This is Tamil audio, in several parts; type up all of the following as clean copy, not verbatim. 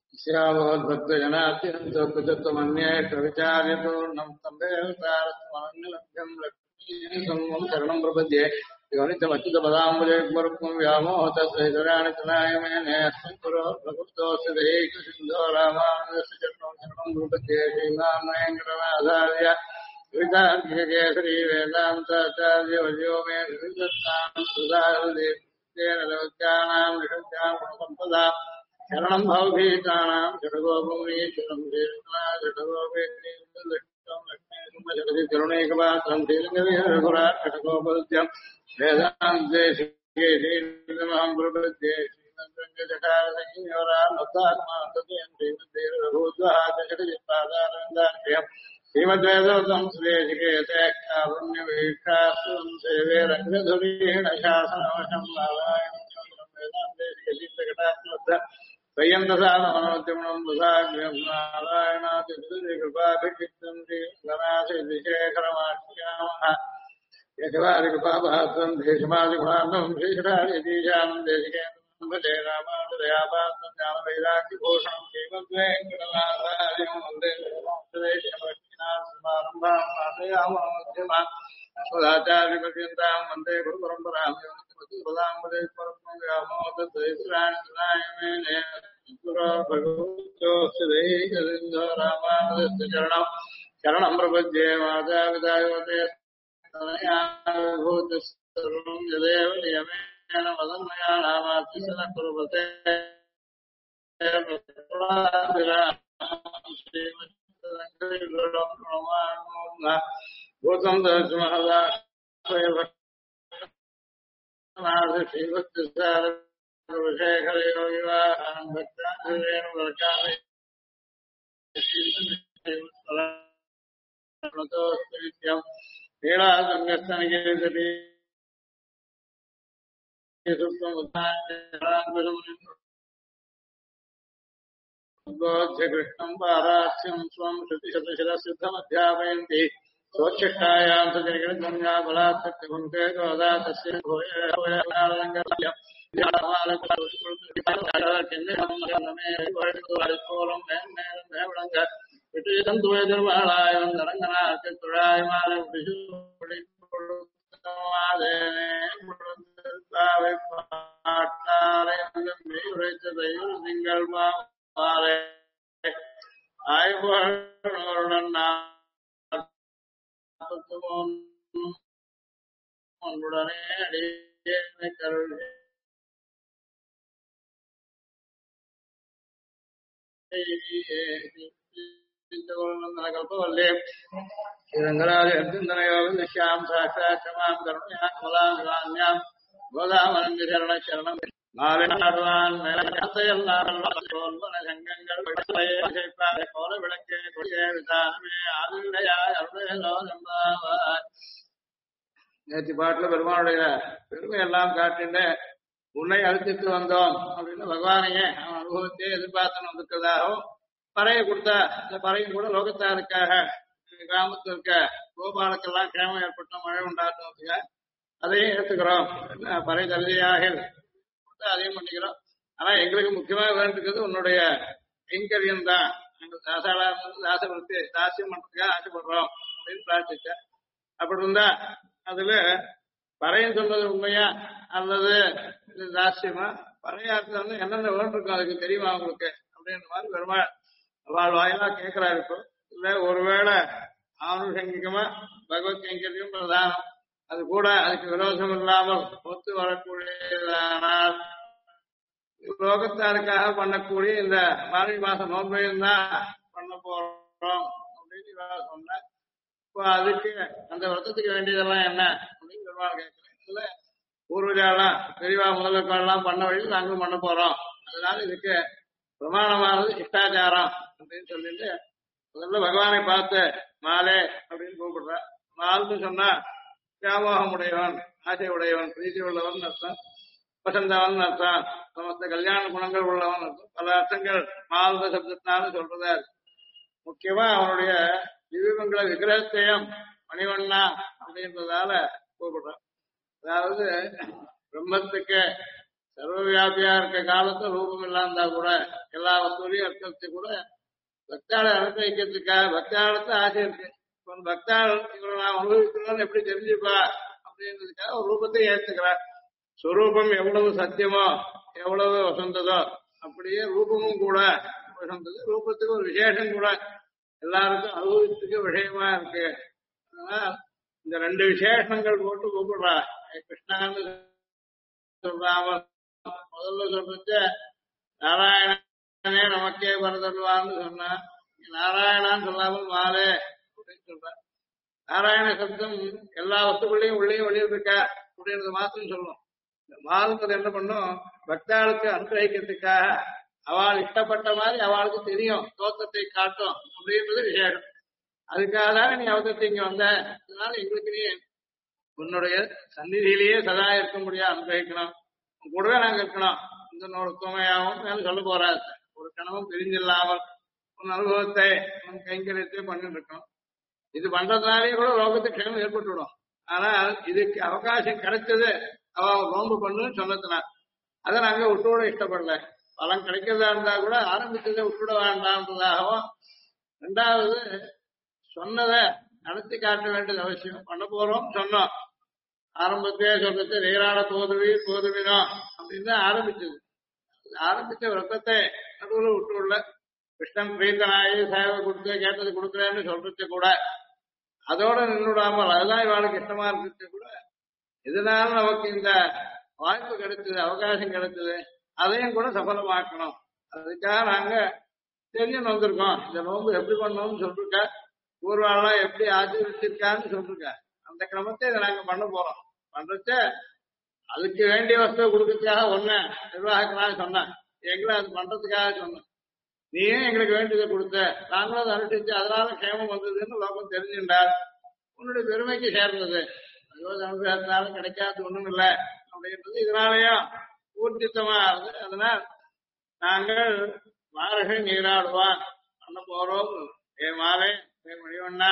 श्यामोद्भक्तजनात्यन्तमन्ये कविचार्यपूर्णं स्तम्भेतारत्मन्यलभ्यं लक्ष्मीसंवं शरणं प्रपद्ये योनितमच्युतपदाम्बुजयुग्मरुक्मं व्यामोहतस्यैतराणि तनायमेने अस्मिन् पुरो प्रकृतोऽस्य दैकसिन्धो रामानुजस्य चरणं शरणं प्रपद्ये श्रीमान् वेङ्कटनाथार्य कवितार्किककेसरी वेदान्ताचार्यवर्यो मे विदत्तां सुधारदेवतेन लवत्यानां निषत्यां गुणसम्पदा शरणं भवभीतानां षडगोपमुनीश्वरं करुणैकपात्रं श्रीलिङ्गवीरघुराट्टगोपद्यं वेदान्तेशिकेशीर्षमहं प्रपद्ये श्रीमद्रङ्गजटारसंयोरान्नतात्मान्तभूद्वहाचषटिपादारन्दाख्यं श्रीमद्वेदोतं सुरेशिकेते कारुण्यवीक्षास्तुं सेवे रङ्गधुरीण शासनवशं नारायणं वेदान्तेशिकेशीर्षकटात्मत्र स्वयंतसानोद्यमनं प्रसाद्यं नारायणातिकृपाभिक्षिप्तं श्रीगणाशेखरमाख्यामः यशवारिकृपाभासं देशमादिगुणान्नं श्रीषडादितीशानं देशिकेन्द्रं भजे रामानुजदयापात्रं ज्ञानवैराग्यभूषणं श्रीमद्वेङ्कटनाथार्यं वन्दे वेदान्तदेशिकलक्ष्मीनाथसमारम्भां नाथयामोद्यमान् अस्मदाचार्यपर्यन्तां वन्दे गुरुपरम्परां शरणं प्रपद्ये मातापितायोते भूतस्सर्वं यदेव नियमेन वदन्मया नामात्मन कुर्वते भूतं दर्शमहदा श्रीभक्तिसारशेखरयोगिवाहनं भक्तान् लीलासङ्गस्तनगिरिसरी उद्बोध्य कृष्णं पाराख्यं स्वं श्रुतिशतशिरसिद्धमध्यापयन्ति स्वच्छायां सजनिगणगङ्गा बलात्सक्तिभुङ्क्ते गोदा तस्य உடனே அடியே கருள் கல்பவல்லே ஸ்ரீரங்கராஜ அர்ஜுனயோகம் சாட்சாத் சமாம் கருணையா கமலாமிவான்யாம் கோதாமனந்த சரண சரணம் நாராயணார்வான் சங்கங்கள் கோல விளக்கே கொடியே விதானமே ஆதிரையாய் அருளேலோ நம்பாவாய். நேற்று பாட்டுல பெருமானுடைய பெருமை எல்லாம் காட்டிட்டு உன்னை அழைச்சிட்டு வந்தோம் அப்படின்னு பகவானையே அவன் அனுபவத்தையே எதிர்பார்த்து வந்திருக்கிறதாகவும் பறையை கொடுத்தா இந்த பறையும் கூட லோகத்தாருக்காக கிராமத்தில் இருக்க கோபாலுக்கெல்லாம் கேமம் ஏற்பட்டோம் மழை உண்டாக்குறதுக்காக அதையும் ஏற்றுக்கிறோம் பறை தகுதியாக அதையும் பண்ணிக்கிறோம். ஆனா எங்களுக்கு முக்கியமாக வேண்டிருக்கிறது உன்னுடைய கைங்கரியம் தான். எங்க தாசாளா தாசபுரத்தை தாசியம் பண்றதுக்காக ஆசைப்படுறோம் அப்படின்னு பிரார்த்திச்ச. அப்படி இருந்தா அதுல பறையும் சொல்றது உண்மையா அல்லது தாசியமா பறையாத்துல வந்து என்னென்ன வேண்டிருக்கும் அதுக்கு தெரியுமா உங்களுக்கு அப்படின்ற மாதிரி பெருமாள் அவள் வாயிலா கேட்கிறாரு. இப்போ இல்ல ஒருவேளை ஆனுஷங்கிகமா பகவத் கைங்கரியம் பிரதானம் அது கூட அதுக்கு விரோதம் இல்லாமல் ஒத்து வரக்கூடியதானால் லோகத்தாருக்காக பண்ணக்கூடிய இந்த மார்கழி மாசம் நோன்பையும் தான் பண்ண போறோம் அப்படின்னு சொன்ன. இப்போ அதுக்கு அந்த விரதத்துக்கு வேண்டியதெல்லாம் என்ன அப்படின்னு பெருமாள் கேட்கிறேன். இல்ல பூர்வஜாலாம் பெரியவா முதல்வர்கள்லாம் பண்ண வழியில் நாங்களும் பண்ண போறோம். அதனால இதுக்கு பிரமாணமானது இஷ்டாச்சாரம் அப்படின்னு சொல்லிட்டு முதல்ல பகவானை பார்த்து மாலே அப்படின்னு கூப்பிடுற. மால்னு சொன்னா வியாமோகம் உடையவன், ஆசை உடையவன், பிரீதி உள்ளவன் அர்த்தம், வசந்தவன் அர்த்தம், சமஸ்த கல்யாண குணங்கள் உள்ளவன் அர்த்தம். பல அர்த்தங்கள் மால்த சப்தத்தினாலும் சொல்றதா இருக்கு. முக்கியமா அவனுடைய திவ்யமங்கள விக்கிரகத்தையும் மணிவண்ணா அப்படின்றதால கூப்பிடுறான். அதாவது பிரம்மத்துக்கு சர்வ வியாபியா இருக்க காலத்துல ரூபம் இல்லாம இருந்தா கூட எல்லா வசூலையும் இருக்கிறது கூட பக்தாளை அனுபவிக்கிறதுக்காக பக்தாளத்தை ஆசை இருக்கு. பக்தாள் இவரை நான் அனுபவிக்கணும்னு எப்படி தெரிஞ்சுப்பா அப்படின்றதுக்காக ஒரு ரூபத்தை ஏற்றுக்கிறார். ஸ்வரூபம் எவ்வளவு சத்தியமோ எவ்வளவு வசந்ததோ அப்படியே ரூபமும் கூட வசந்தது. ரூபத்துக்கு ஒரு விசேஷம் கூட எல்லாருக்கும் அனுபவத்துக்கு விஷயமா இருக்கு. அதனால இந்த ரெண்டு விசேஷங்கள் போட்டு கூப்பிடுறா. கிருஷ்ணான்னு சொல்றாம முதல்ல சொல்றது நாராயணனே நமக்கே வரதல்வான்னு சொன்னா, நாராயணான்னு சொல்லாமல் மாலே அப்படின்னு சொல்ற. நாராயண சப்தம் எல்லா வஸ்துக்குள்ளேயும் உள்ளேயும் வெளியில் இருக்கா அப்படின்றது மாத்திரம் சொல்லும். இந்த மாறுங்கிறது என்ன பண்ணும், பக்தாளுக்கு அனுகிரகிக்கிறதுக்காக அவள் இஷ்டப்பட்ட மாதிரி அவளுக்கு தெரியும், தோற்றத்தை காட்டும் அப்படின்றது விசேஷம். அதுக்காக தானே நீ அவதத்தை இங்க வந்த. அதனால எங்களுக்கு நீ உன்னுடைய சந்நிதியிலேயே சதா இருக்க முடியாது அனுகிரகிக்கணும், உன் கூடவே நாங்க இருக்கணும். இந்த ஒரு துணையாகவும் சொல்ல போறாரு. ஒரு கணவன் பிரிஞ்சில்லாமல் உன் அனுபவத்தை உன் கைங்கரியத்தை பண்ணிட்டு இருக்கோம். இது பண்றதுனாலே கூட லோகத்துக்கு க்ஷேமம் ஏற்பட்டுவிடும். ஆனால் இதுக்கு அவகாசம் கிடைச்சது அவ நோன்பு பண்ணுன்னு சொன்னதுனால அதை நாங்க விட்டுவிட இஷ்டப்படல. பலன் கிடைக்கிறதா இருந்தா கூட ஆரம்பிச்சதை விட்டுவிட வேண்டாம்ன்றதாகவும், ரெண்டாவது சொன்னதை நடத்தி காட்ட வேண்டியது அவசியம். பண்ண போறோம் சொன்னோம், ஆரம்பத்தையே சொல்றது நீராட போதுவினோ அப்படின்னு தான் ஆரம்பிச்சது. ஆரம்பிச்ச விரதத்தை நடுவில் விட்டுவிடல. கிருஷ்ணன் பிரீத்தனாயி சேவை கொடுத்து கேட்டது கொடுக்குறேன்னு சொல்றது கூட அதோட நின்றுடாமல் அதுதான் இவாளுக்கு இஷ்டமா இருக்கிறது கூட, இதனால நமக்கு இந்த வாய்ப்பு கிடைச்சது, அவகாசம் கிடைச்சது, அதையும் கூட சஃலமாக்கணும். அதுக்காக நாங்க தெரிஞ்சுன்னு வந்திருக்கோம். இந்த நோன்பு எப்படி பண்ணோம்னு சொல்லிருக்க, பூர்வாலாம் எப்படி ஆச்சரிச்சிருக்கான்னு சொல்லிருக்க, அந்த கிரமத்தை இதை நாங்க பண்ண போறோம். பண்றச்ச அதுக்கு வேண்டிய வசதியை கொடுக்கறதுக்காக ஒண்ணு நிர்வாகத்தினால சொன்னேன், எங்களை அது பண்றதுக்காக சொன்னேன். நீயும் எங்களுக்கு வேண்டியதை கொடுத்த, நாங்களும் அதை அனுஷ்டிச்சு அதனால க்ஷேமம் வந்ததுன்னு லோகம் தெரிஞ்சுட்டார். உன்னுடைய பெருமைக்கு சேர்ந்தது. பகவத் அனுகிரகத்தினால கிடைக்காது ஒண்ணும் இல்லை அப்படின்றது இதனாலயும் ஊர்ஜித்தமா இருந்து, அதனால் நாங்கள் மார்கழி நீராடுவான் பண்ண போறோம். மாலை மணிவண்ணா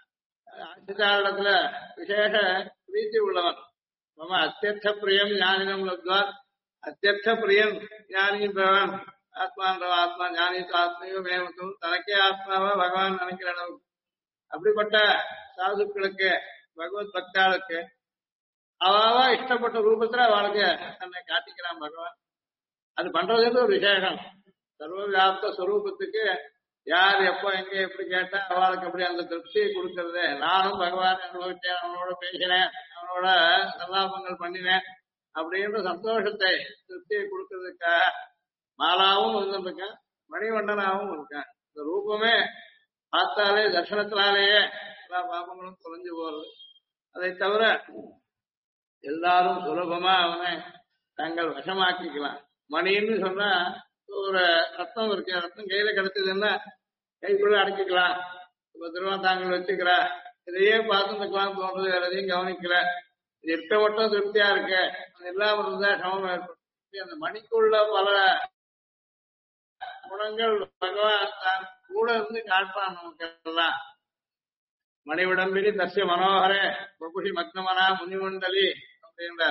ஆட்சித்தாரிடத்துல விசேஷ பிரீத்தி உள்ளவன். மம அத்தியர்த்த பிரியம் ஞானினம் லப்த்வான். அத்தியர்த்த பிரியன் ஞானியின் பெறவன். ஆத்மான்றவ ஆத்மா ஞானித்து ஆத்மையோ மேமத்தும், தனக்கே ஆத்மாவா பகவான் நினைக்கிற அளவு. அப்படிப்பட்ட சாதுக்களுக்கு பகவத் பக்தாளுக்கு அவாவா இஷ்டப்பட்ட ரூபத்துல அவளுக்கு தன்னை காட்டிக்கிறான் பகவான். அது பண்றதுன்னு ஒரு விசேஷம். சர்வ வியாப்த ஸ்வரூபத்துக்கு யார் எப்போ எங்க எப்படி கேட்டா அவளுக்கு அப்படி அந்த திருப்தியை கொடுக்கறது. நானும் பகவான் அனுபவிச்சேன், அவனோட பேசினேன், அவனோட சல்லாபங்கள் பண்ணினேன் அப்படின்ற சந்தோஷத்தை திருப்தியை கொடுக்கறதுக்காக மாலாவும் இருந்திருக்கேன், மணிவண்ணனாவும் இருக்கேன். இந்த ரூபமே பார்த்தாலே தர்சனத்தினாலேயே எல்லா பாபங்களும் தொலைஞ்சு போறது. அதை தவிர எல்லாரும் சுலபமா அவனை தங்கள் வசமாக்கிக்கலாம். மணின்னு சொன்னா ஒரு ரத்தம் இருக்கு, ரத்தம் கையில கிடைச்சதுன்னா கைக்குள்ள அடக்கிக்கலாம், பத்திரமா தாங்கள் வச்சுக்கிறா, இதையே பார்த்துக்கலாம் தோன்றது, வேற எதையும் கவனிக்கல. இது இருக்க மட்டும் திருப்தியா இருக்கு, அது இல்லாம இருந்தா சமம் ஏற்படும். அந்த மணிக்குள்ள பல குணங்கள் பகவான் தான் கூட இருந்து காட்டுறான் நமக்கு எல்லாம். மணிவிடம்பினி தஸ்ய மனோகரே பிரபுஷி மக்னமனா முனிமண்டலி அப்படின்ற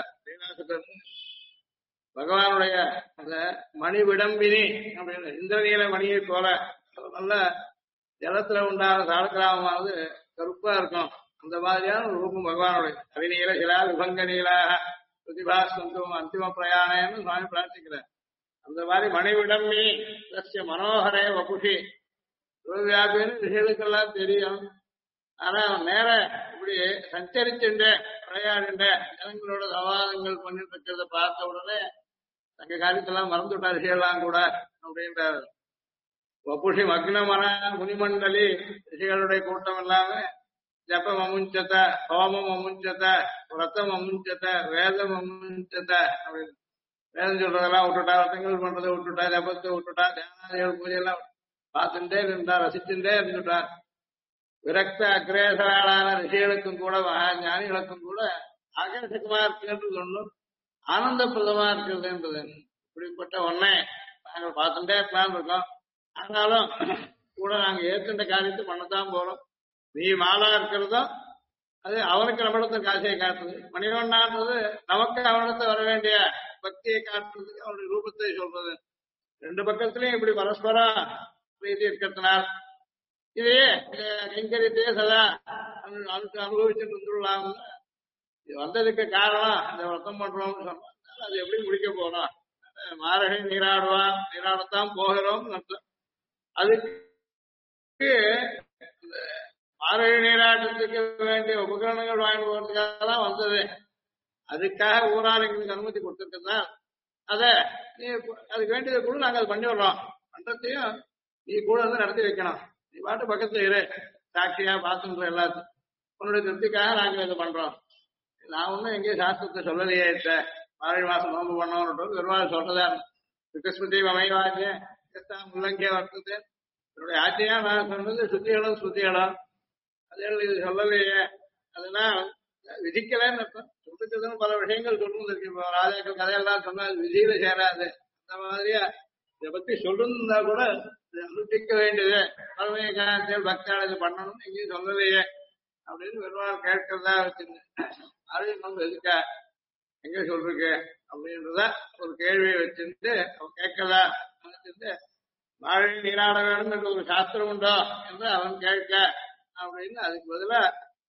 பகவானுடைய அந்த மணி விடம்பினி அப்படின்னு இந்திரநீல மணியை போல நல்ல ஜலத்துல உண்டான சாலக்கிராமமானது கருப்பா இருக்கும். அந்த மாதிரியான ஒரு ரூபம் பகவானுடைய. அவிநீல சிலா விபங்க நீலாக பிரதிபாசந்துவம் அந்திம பிரயாணம்னு சுவாமி பிரார்த்திக்கிறார். அந்த மாதிரி மணி விடம்பி தஸ்ய மனோகரே வபுஷி வியாபின்னு விஷயங்களுக்கெல்லாம் தெரியும். ஆனா நேர இப்படி சஞ்சரிச்சுட்டு விளையாடுண்ட ஜனங்களோட சவாதங்கள் பண்ணிட்டு இருக்கிறத பார்த்த உடனே தங்க காரியத்தெல்லாம் மறந்துவிட்டா ரிஷிகள்லாம் கூட அப்படின்றார். வபுஷி மக்னமன முனிமண்டலி ரிஷிகளுடைய கூட்டம் இல்லாம ஜபம் அமுஞ்சத, ஹோமம் அமுஞ்சத, விரதம் அமுஞ்சத, வேதம் அமுஞ்சத அப்படின்னு வேதம் சொல்றதெல்லாம் விட்டுட்டா, விரதங்கள் பண்றதை விட்டுட்டா, ஜபத்தை விட்டுட்டா, தியானாதிகள் பூஜையெல்லாம் பார்த்துட்டே இருந்தா, ரசிச்சுட்டே இருந்துட்டார். விரக்த அக்ரேசராளான ரிஷிகளுக்கும் கூட ஞானிகளுக்கும் கூட ஆகர்ஷகமா இருக்குன்றது ஒண்ணும் ஆனந்தப்பிரதமா இருக்கிறதுன்றது. இப்படிப்பட்ட ஒன்னே நாங்கள் பார்த்துட்டே இருக்கலாம் இருக்கோம். ஆனாலும் கூட நாங்க ஏற்கின்ற காரியத்தை பண்ணத்தான் போறோம். நீ மாலா இருக்கிறதும் அது அவனுக்கு நம்மிடத்தை காசையை காட்டுது. மணிவண்ணான்றது நமக்கு அவனிடத்தை வர வேண்டிய பக்தியை காட்டுறதுக்கு அவருடைய ரூபத்தை சொல்றது. ரெண்டு பக்கத்திலையும் இப்படி பரஸ்பரம் பிரீதி இருக்கிறதுனால் இதையே கைங்கரியத்தையே சதா அனுபவிச்சுட்டு வந்துடலாம். இது வந்ததுக்கு காரணம் இந்த விரதம் பண்றோம்னு சொன்னா அது எப்படி முடிக்க போறோம்? மாரகை நீராடுவான், நீராடத்தான் போகிறோம். அதுக்கு மாரகை நீராட்டத்துக்கு வேண்டிய உபகரணங்கள் வாங்கி போறதுக்காக தான் வந்தது. அதுக்காக ஊரார் எங்களுக்கு அனுமதி கொடுத்துருக்கா அத நீ அதுக்கு வேண்டியதை கூட நாங்க அது பண்ணி விடுறோம். பண்றதையும் நீ கூட வந்து நடத்தி வைக்கணும். நீ பாட்டு பக்கத்துல இரு, சாட்சியா பார்த்துன்ற எல்லாத்தையும் உன்னுடைய திருப்திக்காக நாங்க இதை பண்றோம். நான் ஒன்னும் எங்கேயும் சாஸ்திரத்தை சொல்லலையே. மார்கழி மாசம் நோன்பு பண்ணோம் பெருமாள் சொல்றதா கிருஷ்ணதி அமைவாஜ் முள்ளங்கே வர்த்தது என்னுடைய ஆட்சியா நான் சொன்னது சுத்திகளும் ஸ்ருதிகளும் அதே இது சொல்லலையே. அதனால் விதிக்கலன்னு அர்த்தம். சொல்லிக்கிறதுன்னு பல விஷயங்கள் சொல்லுங்க இருக்கு. இப்போ ராஜாக்கள் கதையெல்லாம் சொன்னா விதியில சேராது. அந்த மாதிரியா இதை பத்தி சொல்லிருந்தா கூட அனுஷ்டிக்க வேண்டியது பழமைய காலத்தில் பக்தால் இது பண்ணணும்னு எங்கேயும் சொல்லலையே அப்படின்னு பெருமாள் கேட்கறதா வச்சிருந்தேன். அதையும் நம்ம எதுக்கா எங்க சொல்றீங்க அப்படின்றத ஒரு கேள்வியை வச்சுட்டு அவன் கேட்கதா வச்சுட்டு மாழை நீராட வேண்டும் என்ற ஒரு சாஸ்திரம் உண்டோ என்று அவன் கேட்க அப்படின்னு அதுக்கு பதிலா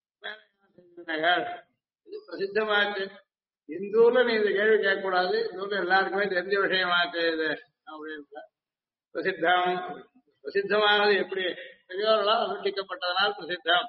இது பிரசித்தமாச்சு. இந்த ஊர்ல நீ இந்த கேள்வி கேட்க கூடாது, இந்த ஊர்ல எல்லாருக்குமே தெரிஞ்ச விஷயமாச்சு இது அப்படின்னு. பிரசித்தம் பிரசித்தமானது எப்படி பெரியோர்களால் அனுஷ்டிக்கப்பட்டதனால் பிரசித்தம்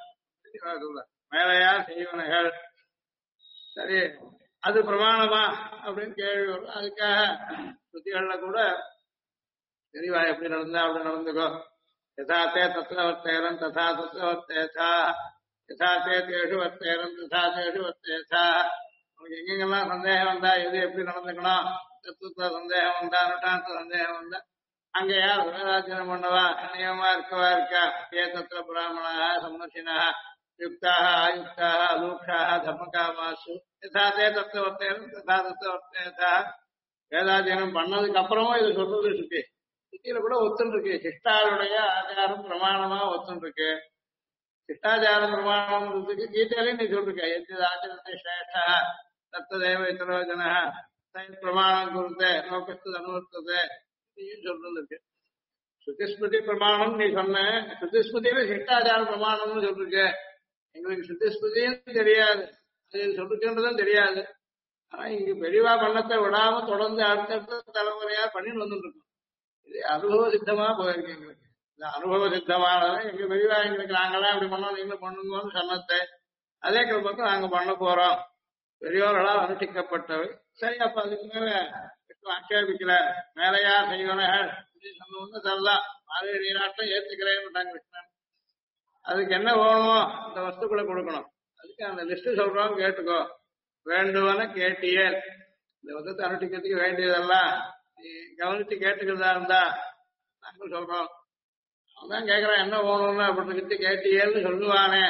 மேலையா செய்வனகள். சரி அது பிரமாணமா அப்படின்னு கேள்வி வரும். அதுக்காக ஸ்ருதிகள்ல கூட தெரியவா எப்படி நடந்தா அப்படி நடந்துக்கோ. யதாத்தே தத்துல வர்த்தேரன் ததா தத்துல வர்த்தேசா யதாத்தே தேஷு வர்த்தேரன் ததா தேஷு வர்த்தேசா. உனக்கு எங்கெங்கெல்லாம் சந்தேகம் வந்தா எது எப்படி நடந்துக்கணும், தத்துவ சந்தேகம் வந்தா அனுஷ்டானத்துல சந்தேகம் வந்தா அங்க யார் வேதாச்சனம் பண்ணவா நியமா இருக்கா ஏ தத்திர பிராமணா சம்மர்ஷினா யுக்தாக ஆயுக்தாக அலூக்ஷாக தர்மகாமாசு யதாத்தே தத்துவ வர்த்தேரன் ததா தத்துவ வர்த்தேசா. வேதாச்சனம் பண்ணதுக்கு அப்புறமும் இது சொல்றது சுத்தி சுத்தியில கூட ஒத்துன்னு இருக்கு. சிஷ்டாருடைய ஆச்சாரம் பிரமாணமா ஒத்துன்னு இருக்கு. சிஷ்டாச்சார பிரமாணம்ன்றதுக்கு கீதையிலையும் நீ சொல்லிருக்க எந்த ஆச்சரத்தை சிரேஷ்டா தத்ததேவ இத்தரோஜன பிரமாணம் கொடுத்த லோகத்து அனுவர்த்தது நீயும் சொல்றது இருக்கு. சுத்திஸ்மிருதி பிரமாணம் நீ சொன்ன சுத்திஸ்மிருதியில சிஷ்டாச்சார பிரமாணம்னு சொல்லிருக்க. எங்களுக்கு சுத்திஸ்மிருதியும் தெரியாது, அது சொல்லிருக்கின்றதும் தெரியாது. ஆனா இங்க பெரியவா பண்ணத்தை விடாம தொடர்ந்து அடுத்தடுத்த தலைமுறையா பண்ணிட்டு வந்துட்டு இருக்கோம். இது அனுபவ சித்தமா போயிருக்கு எங்களுக்கு. இந்த அனுபவ சித்தமானதை எங்க பெரியவா எங்களுக்கு நாங்களாம் இப்படி பண்ணோம் நீங்களும் பண்ணுங்கன்னு சொன்னதை அதே கிழமைக்கு நாங்க பண்ண போறோம். பெரியோர்களால் அனுஷ்டிக்கப்பட்டவை. சரி அப்ப அதுக்கு மேல ஆட்சேபிக்கல மேலையா செய்வனகள் அப்படின்னு சொன்னவங்க தரலாம். மாலை நீராட்டம் ஏத்துக்கிறேன்னு கிருஷ்ணன். அதுக்கு என்ன வேணுமோ அந்த வஸ்துக்களை கொடுக்கணும். அதுக்கு அந்த லிஸ்ட் சொல்றோம் கேட்டுக்கோ. வேண்டுவன கேட்டியே இந்த வசத்தை அனுஷ்டிக்கிறதுக்கு வேண்டியதெல்லாம் நீ கவனிச்சு கேட்டுக்கிறதா இருந்தா நாங்கள் சொல்றோம். அவன் கேட்கறான் என்ன வேணும்னு அப்படி கேட்டியேன்னு சொல்லுவானே.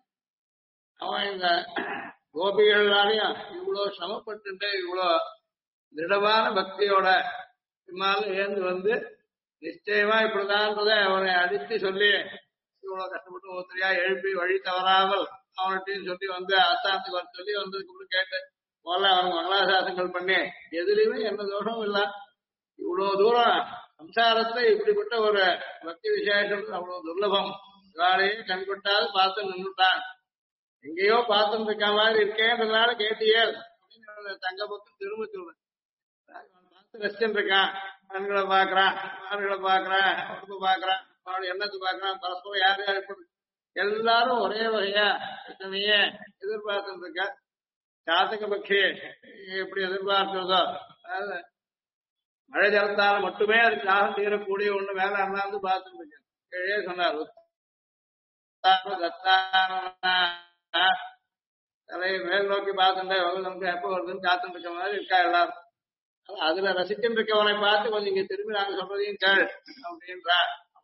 அவன் இந்த கோபிகளாலையும் இவ்வளவு சிரமப்பட்டு இவ்வளவு திடமான பக்தியோட இம்மாலும் ஏந்து வந்து நிச்சயமா இப்படிதான்றத அவனை அடித்து சொல்லி இவ்வளவு கஷ்டப்பட்டு ஒருத்தரையா எழுப்பி வழி தவறாமல் அவன்கிட்டையும் சொல்லி வந்து ஆஸ்தானத்துக்கு வர சொல்லி வந்ததுக்கு அப்புறம் கேட்டு முதல்ல அவனுக்கு மங்களாசாசங்கள் பண்ணி எதுலையுமே எந்த தோஷமும் இல்ல. இவ்வளவு தூரம் சம்சாரத்தை இப்படிப்பட்ட ஒரு பக்தி விசேஷம் அவ்வளவு துர்லபம். இவாளையே கண்கொட்டாது பார்த்து நின்றுட்டான். எங்கேயோ பார்த்துட்டு இருக்க மாதிரி இருக்கேன்றதுனால கேட்டியே அப்படின்னு தங்க பக்கம் திரும்ப சொல்றேன். பார்த்து ரசிச்சுட்டு இருக்கான். கண்களை பாக்குறான், மார்களை பாக்குறான், உடம்பு பாக்குறான், அவனோட எண்ணத்தை பாக்குறான். பரஸ்பரம் யார் யார் எப்படி எல்லாரும் ஒரே வகையா கிருஷ்ணனையே எதிர்பார்த்துட்டு இருக்கா. சாத்தக பக்ஷி எப்படி எதிர்பார்க்கிறதோ அதாவது மழை ஜலத்தால மட்டுமே அதுக்கு தாகம் தீரக்கூடிய ஒண்ணு மேல அண்ணாந்து பார்த்துட்டு இருக்கேன். கீழே சொன்னார் தலையை மேல் நோக்கி பார்த்துட்டே நமக்கு எப்ப வருதுன்னு காத்துட்டு இருக்க மாதிரி இருக்கா எல்லாரும். அதுல ரசிச்சுட்டு இருக்கவனை பார்த்து கொஞ்சம் இங்க திரும்பி நாங்க சொல்றதையும் கேள் அப்படின்றா.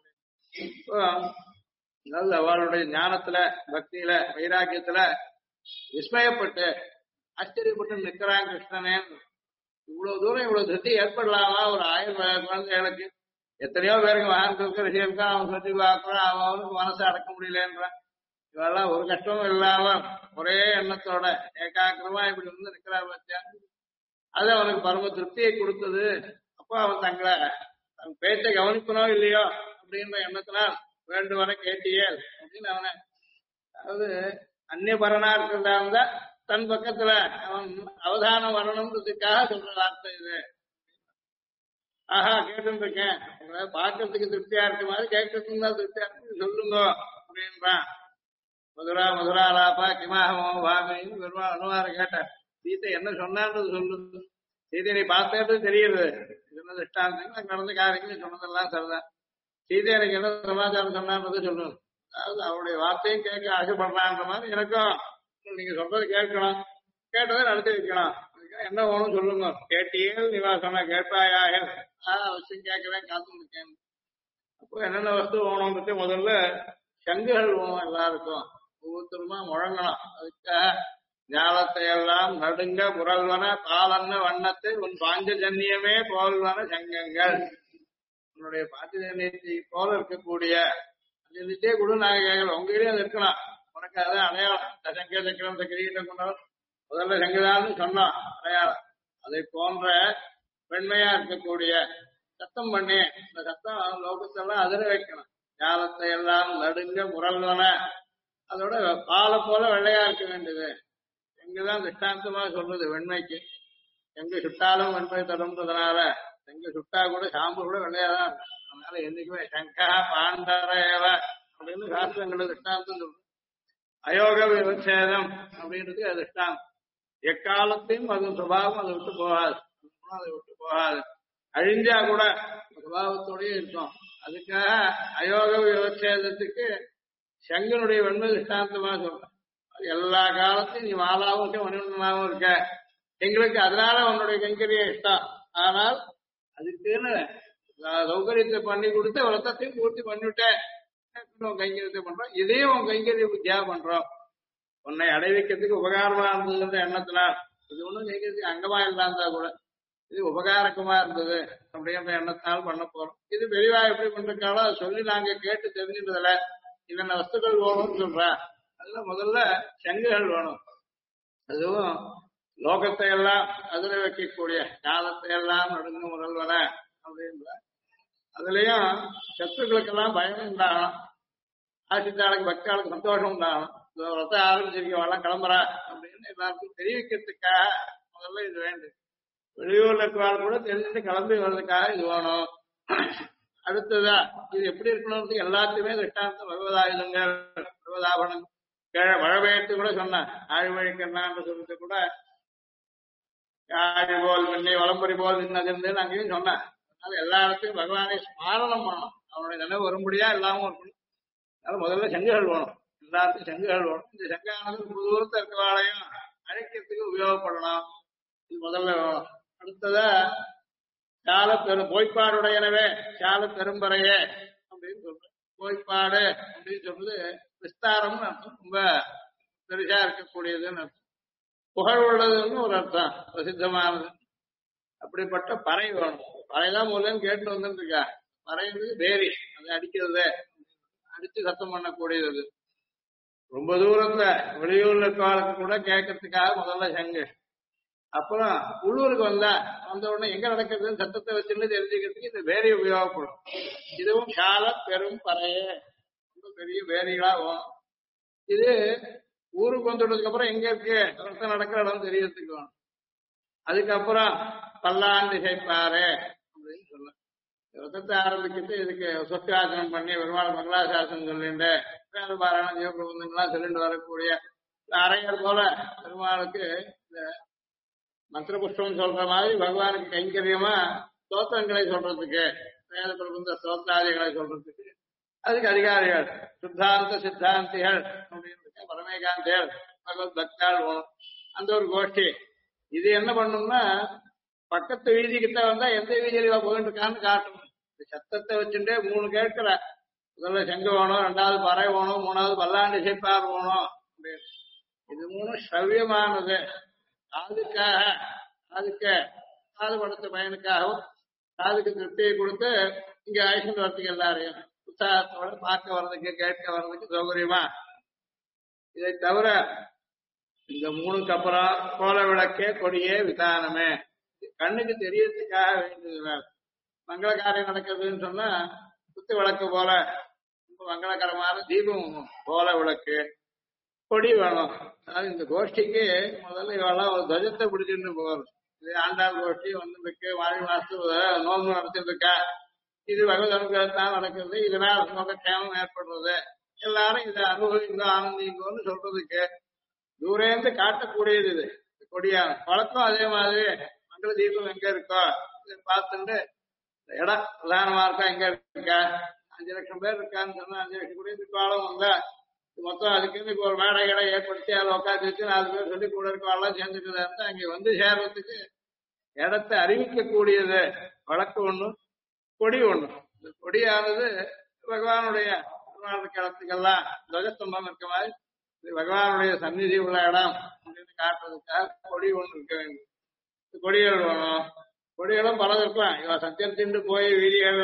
அதாவது அவளுடைய ஞானத்துல பக்தியில வைராக்கியத்துல விஸ்மயப்பட்டு ஆச்சரியப்பட்டு நிக்கிறான் கிருஷ்ணனேன். இவ்வளவு தூரம் இவ்வளவு திருப்தி ஏற்படலாமா ஒரு 1000 குழந்தைகளுக்கு? எத்தனையோ பேருக்கு மகான்களுக்கு ரிஷியருக்கா அவன் சொல்லி பார்க்கிறான். அவனுக்கு மனசை அடக்க முடியலன்றான். இவெல்லாம் ஒரு கஷ்டமும் இல்லாம ஒரே எண்ணத்தோட ஏகாக்கிரமா இப்படி வந்து நிக்கிறா பத்தியா. அது அவனுக்கு பரம திருப்தியை கொடுத்தது. அப்போ அவன் தங்களை தன் பேச்சை கவனிக்கணும் இல்லையோ அப்படின்ற எண்ணத்தினால் வேண்டுவன கேட்டியல் அப்படின்னு அவனை, அதாவது அந்நியபரனா இருக்கிறதா இருந்தா தன் பக்கத்துல அவன் அவதானம் வரணும்ன்றதுக்காக சொல்ற வார்த்தை இது. ஆஹா கேட்டு இருக்கேன், பார்க்கறதுக்கு திருப்தியா இருக்க மாதிரி கேட்கறதுக்கு தான் திருப்தியா இருக்கு சொல்லுங்க அப்படின்றான். மதுரா மதுராலாப்பா கிமாகமோ வாமின்னு பெருமாள் அனுமாரம் கேட்டார். சீத்தை என்ன சொன்னான்றது சொல்லு, சீதை நீ பார்த்தது தெரியுது, என்ன திஷ்டாந்தங்கள் நடந்த காரியங்கள் சொன்னதெல்லாம் சரிதான். சீதை எனக்கு என்ன சமாச்சாரம் சொன்னான்றது சொல்லணும். அதாவது அவருடைய வார்த்தையும் கேட்க ஆசைப்படுறான்ற மாதிரி எனக்கும் நீங்க சொல்றது கேட்கணும், கேட்டதை நடத்தி வைக்கணும். என்ன வேணும் சொல்லுங்க. கேட்டியல் நீவா சொன்ன கேட்பாயாக அவசியம் கேட்கறேன் காத்து இருக்கேன். அப்போ என்னென்ன வஸ்து வேணும்ன்றது முதல்ல சங்குகள் வேணும், எல்லாருக்கும் ஒவ்வொருத்தருமா முழங்கணும். அதுக்காக ஞாலத்தை எல்லாம் நடுங்க புரல்வன பாலன்ன வண்ணத்தை உன் பாஞ்சஜன்யமே போல்வன சங்கங்கள். உன்னுடைய பாஞ்சஜன்யத்தை போல இருக்கக்கூடிய இருந்துட்டே கூட நாங்க கேட்கல, உங்ககிட்டயே அது இருக்கலாம். உனக்கு அதான் அடையாளம். சங்க சக்கரம் கிரீட்டம் கொண்டாலும் முதல்ல சங்கதான்னு சொன்னோம் அடையாளம். அதை போன்ற பெண்மையா இருக்கக்கூடிய சத்தம் பண்ணி இந்த சத்தம் லோகத்தெல்லாம் அதிர வைக்கணும். ஞாலத்தை எல்லாம் நடுங்க முரல்வன, அதோட பாலை போல வெள்ளையா இருக்க வேண்டியது. எங்கதான் திஷ்டாந்தமா சொல்றது வெண்மைக்கு. எங்க சுட்டாலும் வெண்மை தரும்ன்றதுனால எங்க சுட்டா கூட சாம்பு கூட வெள்ளையாதான் இருக்கும். அதனால என்னைக்குமே சங்கா பாண்டரேவ அப்படின்னு சாஸ்திரங்களுக்கு திஷ்டாந்தம் சொல்றது. அயோக விவச்சேதம் அப்படின்றது அது திஷ்டாந்தம். எக்காலத்தையும் அது சுபாவம் அதை விட்டு போகாது, அதை விட்டு போகாது. அழிஞ்சா கூட சுபாவத்தோடய இருக்கும். அதுக்காக அயோக விவச்சேதத்துக்கு சங்கனுடைய வெண்மை திஷ்டாந்தமா சொல்றேன். எல்லா காலத்தையும் நீ மாலாவும் இருக்க மணிவண்ணனாவும் இருக்க, எங்களுக்கு அதனால உன்னுடைய கைங்கரியம் இஷ்டம். ஆனால் அதுக்குன்னு சௌகரியத்தை பண்ணி கொடுத்து விரதத்தையும் பூர்த்தி பண்ணிவிட்டேன், கைங்கரியத்தை பண்றோம். இதையும் உன் கைங்கரிய புத்தியா பண்றோம். உன்னை அடைவிக்கிறதுக்கு உபகாரமா இருந்ததுன்ற எண்ணத்தினால், இது ஒண்ணும் கைங்கரியத்துக்கு அங்கமா இல்லாந்தா கூட இது உபகாரக்கமா இருந்தது அப்படின்ற எண்ணத்தினால் பண்ண போறோம். இது பெரியவா எப்படி பண்றதுக்காக சொல்லி நாங்க கேட்டு தெரிஞ்சுன்றதுல என்னென்ன வஸ்துக்கள் வேணும்னு சொல்ற. அதுல முதல்ல சங்குகள் வேணும். அதுவும் லோகத்தை எல்லாம் அதிர வைக்கக்கூடிய காலத்தை எல்லாம் நடுங்க முதல்வன அப்படின்ற. அதுலயும் சத்துருக்களுக்கெல்லாம் பயம் உண்டாகணும், ஆசித்தாளுக்கு பக்தாளுக்கு சந்தோஷம் உண்டாகணும். ரத்த ஆரம்பிச்சிருக்கவெல்லாம் கிளம்புறா அப்படின்னு எல்லாருக்கும் தெரிவிக்கிறதுக்காக முதல்ல இது வேண்டும். வெளியூர்ல இருக்கிறாள் கூட தெரிஞ்சுட்டு கிளம்பி வர்றதுக்காக இது வேணும். அடுத்ததா இது எப்படி இருக்கணும் எல்லாத்தையுமே திஷ்டாந்தம் பகவதாயுதங்கள் பகவதாபணம் மழவேட்டு கூட சொன்ன ஆழ்வழிக்கண்ணான்னு சொல்லிட்டு கூட ஆழி போல் முன்னே வளம்புரி போல் நின்னதுன்னு அங்கேயும் சொன்னேன். அதனால எல்லா இடத்தையும் பகவானை ஸ்மாரணம் பண்ணணும், அவனுடைய நினைவு வரும்படியா எல்லாமும் இருக்கணும். அதனால முதல்ல சங்குகள் வேணும், எல்லாத்துக்கும் சங்குகள் வேணும். இந்த சங்கானது தூரத்தில் இருக்கிறவாளையும் அழைக்கிறதுக்கு உபயோகப்படணும். இது முதல்ல வேணும். அடுத்ததா சால பெரும் போய்ப்பாடுடையனவே சால பெரும்பறையே அப்படின்னு சொல்றேன். போய்ப்பாடு அப்படின்னு சொல்றது விஸ்தாரம்னு அர்த்தம், ரொம்ப பெருசா இருக்கக்கூடியதுன்னு அர்த்தம். புகழ் உள்ளதுன்னு ஒரு அர்த்தம், பிரசித்தமானது. அப்படிப்பட்ட பறை வேணும். பறைதான் முதல்ல கேட்டு வந்துட்டு இருக்கா. பறைன்றது பேரி, அதை அடிக்கிறது, அடிச்சு சத்தம் பண்ணக்கூடியது. ரொம்ப தூரத்துல வெளியூர்ல இருக்க கூட கேட்கறதுக்காக முதல்ல சங்கு. அப்புறம் உள்ளூருக்கு வந்த உடனே எங்க நடக்கிறதுன்னு சத்தத்தை வச்சுன்னு தெரிஞ்சுக்கிறதுக்கு இந்த பேரி உபயோகப்படும். இதுவும் சால பெரும் பறையே, ரொம்ப பெரிய பேரிகளாகும். இது ஊருக்கு வந்துட்டதுக்கு அப்புறம் எங்க இருக்கு ரத்தம் நடக்கிற இடம் தெரியறதுக்கு வேணும். அதுக்கப்புறம் பல்லாண்டு இசைப்பாரு அப்படின்னு சொல்ல ரத்தத்தை ஆரம்பிச்சுட்டு இதுக்கு சொற்காசனம் பண்ணி பெருமாள் மங்களாசாசனம் சொல்லிட்டு பாராயணம் ஜீவபிரபந்தங்கள்லாம் சொல்லிட்டு வரக்கூடிய அரையர் போல பெருமாளுக்கு இந்த மந்திர புஷ்பம் சொல்ற மாதிரி பகவானுக்கு கைங்கரியமா ஸ்தோத்திரங்களை சொல்றதுக்கு, வேத பிரபந்த ஸ்தோத்திராதிகளை சொல்றதுக்கு அதுக்கு அதிகாரிகள் சித்தாந்த சித்தாந்திகள் அப்படின்னு பரமேகாந்திகள் பகவத் பக்தால் போகணும். அந்த ஒரு கோஷ்டி இது என்ன பண்ணும்னா பக்கத்து வீதிக்கிட்ட வந்தா எந்த வீதியில போயிட்டு இருக்கான்னு காட்டணும். சத்தத்தை வச்சுட்டே மூணு கேட்கல, முதல்ல செங்கு வேணும், ரெண்டாவது பறை வேணும், மூணாவது பல்லாண்டு இசைப்பார் வேணும் அப்படின்னு. இது மூணு ஸ்ரவியமானது. அதுக்கு காது பயனுக்காகவும் காதுக்கு திருப்தியை கொடுத்து இங்க ஆயுஷன் வரத்துக்கு எல்லாரையும் உற்சாகத்தோட பார்க்க வர்றதுக்கு கேட்க வர்றதுக்கு சௌகரியமா. இதை தவிர இந்த மூணுக்கு அப்புறம் கோல விளக்கே கொடியே விதானமே கண்ணுக்கு தெரியறதுக்காக வேண்டியதுனால மங்கள காரியம் நடக்குதுன்னு சொன்னா குத்து விளக்கு போல ரொம்ப மங்களகரமான தீபம் போல விளக்கு கொடி வேணும். அதாவது இந்த கோஷ்டிக்கு முதல்ல இவெல்லாம் ஒரு துவஜத்தை பிடிச்சிட்டு போகணும். இது ஆண்டாள் கோஷ்டி வந்து இருக்கு, வாழி மாசத்து நோன்பு நடத்திட்டு இருக்கா. இது பகவத் அனுகிரகத்தான் நடக்கிறது, இதனால் லோகக்ஷேமம் ஏற்படுறது, எல்லாரும் இதை அனுபவிங்க ஆனந்திங்கன்னு சொல்றதுக்கு தூரேந்து காட்டக்கூடியது இது கொடியா. வழக்கம் அதே மாதிரி மங்கள தீபம் எங்க இருக்கோ இதை பார்த்துட்டு இடம் பிரதானமா இருக்கா எங்க இருக்கா, 5,00,000 பேர் இருக்கான்னு சொன்னா 5,00,000 கோடி இருக்காலும் வந்தா மொத்தம் அதுக்குன்னு இப்போ ஒரு மேடை கடை ஏற்படுத்தி அதை உட்காந்து வச்சு 4 பேர் சொல்லி கூட இருக்கலாம் சேர்ந்துட்டு இருந்தா அங்க வந்து சேர்றதுக்கு இடத்தை அறிவிக்கக்கூடியது வழக்கு ஒண்ணு, கொடி ஒண்ணு. இந்த கொடியானது பகவானுடைய இடத்துக்கெல்லாம் துவஜஸ்தம்பம் இருக்க மாதிரி இது பகவானுடைய சந்நிதி உள்ள இடம் அப்படின்னு காட்டுறதுக்காக கொடி ஒண்ணு இருக்க வேண்டும். கொடிகள் வேணும். கொடிகளும் பலது இருக்கலாம். இவ சத்தியத்தின் போய் வீதிகள்ல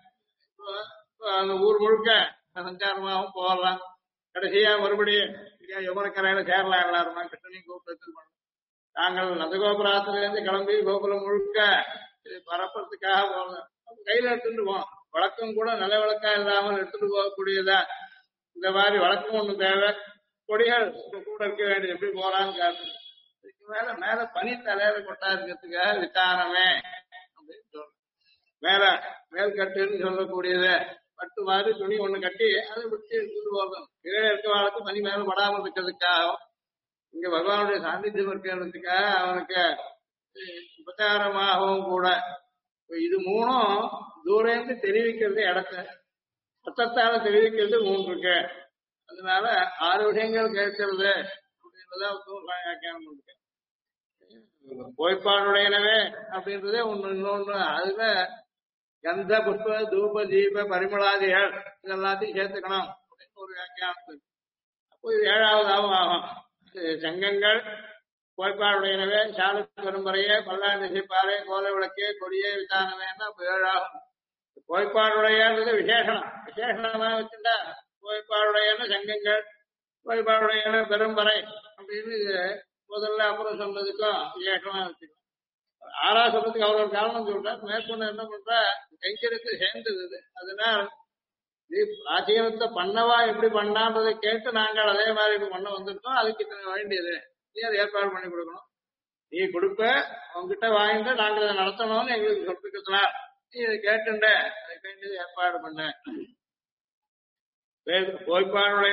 அந்த ஊர் முழுக்க சஞ்சாரமாகவும் போகலாம். கடைசியா மறுபடியும் யமுனக்கரையில சேரலாம். எல்லாருமா கிருஷ்ணனையும் கோபுரத்தில் பண்ணணும். நாங்கள் நந்தகோபுரத்திலிருந்து கிளம்பி கோபுரம் முழுக்க பரப்புறதுக்காக போகணும். கையில எடுத்துட்டு போனோம். வழக்கம் கூட நல்ல வழக்கா இல்லாமல் எடுத்துட்டு போகக்கூடியதா இந்த மாதிரி வழக்கம் ஒண்ணு தேவை. கொடிகள் கூட இருக்க வேண்டியது எப்படி போறான்னு காட்டு. இதுக்கு மேல மேல பனி தலையில கொட்டா இருக்கிறதுக்காக வித்தானமே அப்படின்னு சொல்றோம். மேல மேல்கட்டுன்னு சொல்லக்கூடியது பட்டு மாதிரி துணி ஒண்ணு கட்டி அதை விட்டு எடுத்துட்டு போகணும். கீழே இருக்க வாழ்க்கை பனி மேல படாமல் இருக்கிறதுக்காகவும் இங்க பகவானுடைய சாநித்தியம் இருக்கிறதுக்காக அவனுக்கு உபச்சாரமாகவும் கூட. இது மூணும் தூரந்து தெரிவிக்கிறது இடத்த, சத்தத்தால தெரிவிக்கிறது 3 இருக்கு. அதனால 6 விஷயங்கள் கேட்கறது அப்படின்றத வியாக்கியானம் இருக்கு. கோய்ப்பாடுடையனவே அப்படின்றதே ஒண்ணு. இன்னொன்னு அதுல கந்த புஷ்ப தூப தீப பரிமளாதிகள் இதெல்லாத்தையும் சேர்த்துக்கணும் அப்படின்னு ஒரு வியாக்கியானம். அப்போ இது 7வதாகவும் ஆகும். சங்கங்கள் கோய்ப்பாடுடையனவே சால பெரும்பறையே பல்லாண்டு திசைப்பாறை கோல விளக்கே கொடியே விதானவேன்னா அப்ப 7 ஆகும். கோய்ப்பாடுடையது விசேஷனம், விசேஷனமா வச்சுட்டா கோய்ப்பாடுடையன சங்கங்கள், கோய்ப்பாடுடையன பெரும்பறை அப்படின்னு முதல்ல அப்புறம் சொல்றதுக்கும் விசேஷமா வச்சுக்கணும். 6 சொல்றதுக்கு அவர் ஒரு காரணம் சொல்றார். மேற்கொண்டு என்ன பண்ற கைங்கரியத்தை சேர்ந்தது. அதனால் நீ பிராச்சீனத்தை பண்ணவா எப்படி பண்ணான்றதை கேட்டு நாங்கள் அதே மாதிரி இப்ப பண்ண வந்திருக்கோம். அதுக்கு இத்தனை வேண்டியது நீ அதை ஏற்பாடு பண்ணி கொடுக்கணும். நீ கொடுப்ப உங்ககிட்ட வாங்கிட்டு நாங்கள் இதை நடத்தணும்னு எங்களுக்கு சொல்லிருக்கலாம். நீ இதை கேட்டுண்ட அதுக்கு வேண்டியது ஏற்பாடு பண்ண. கோய்ப்பாடுடைய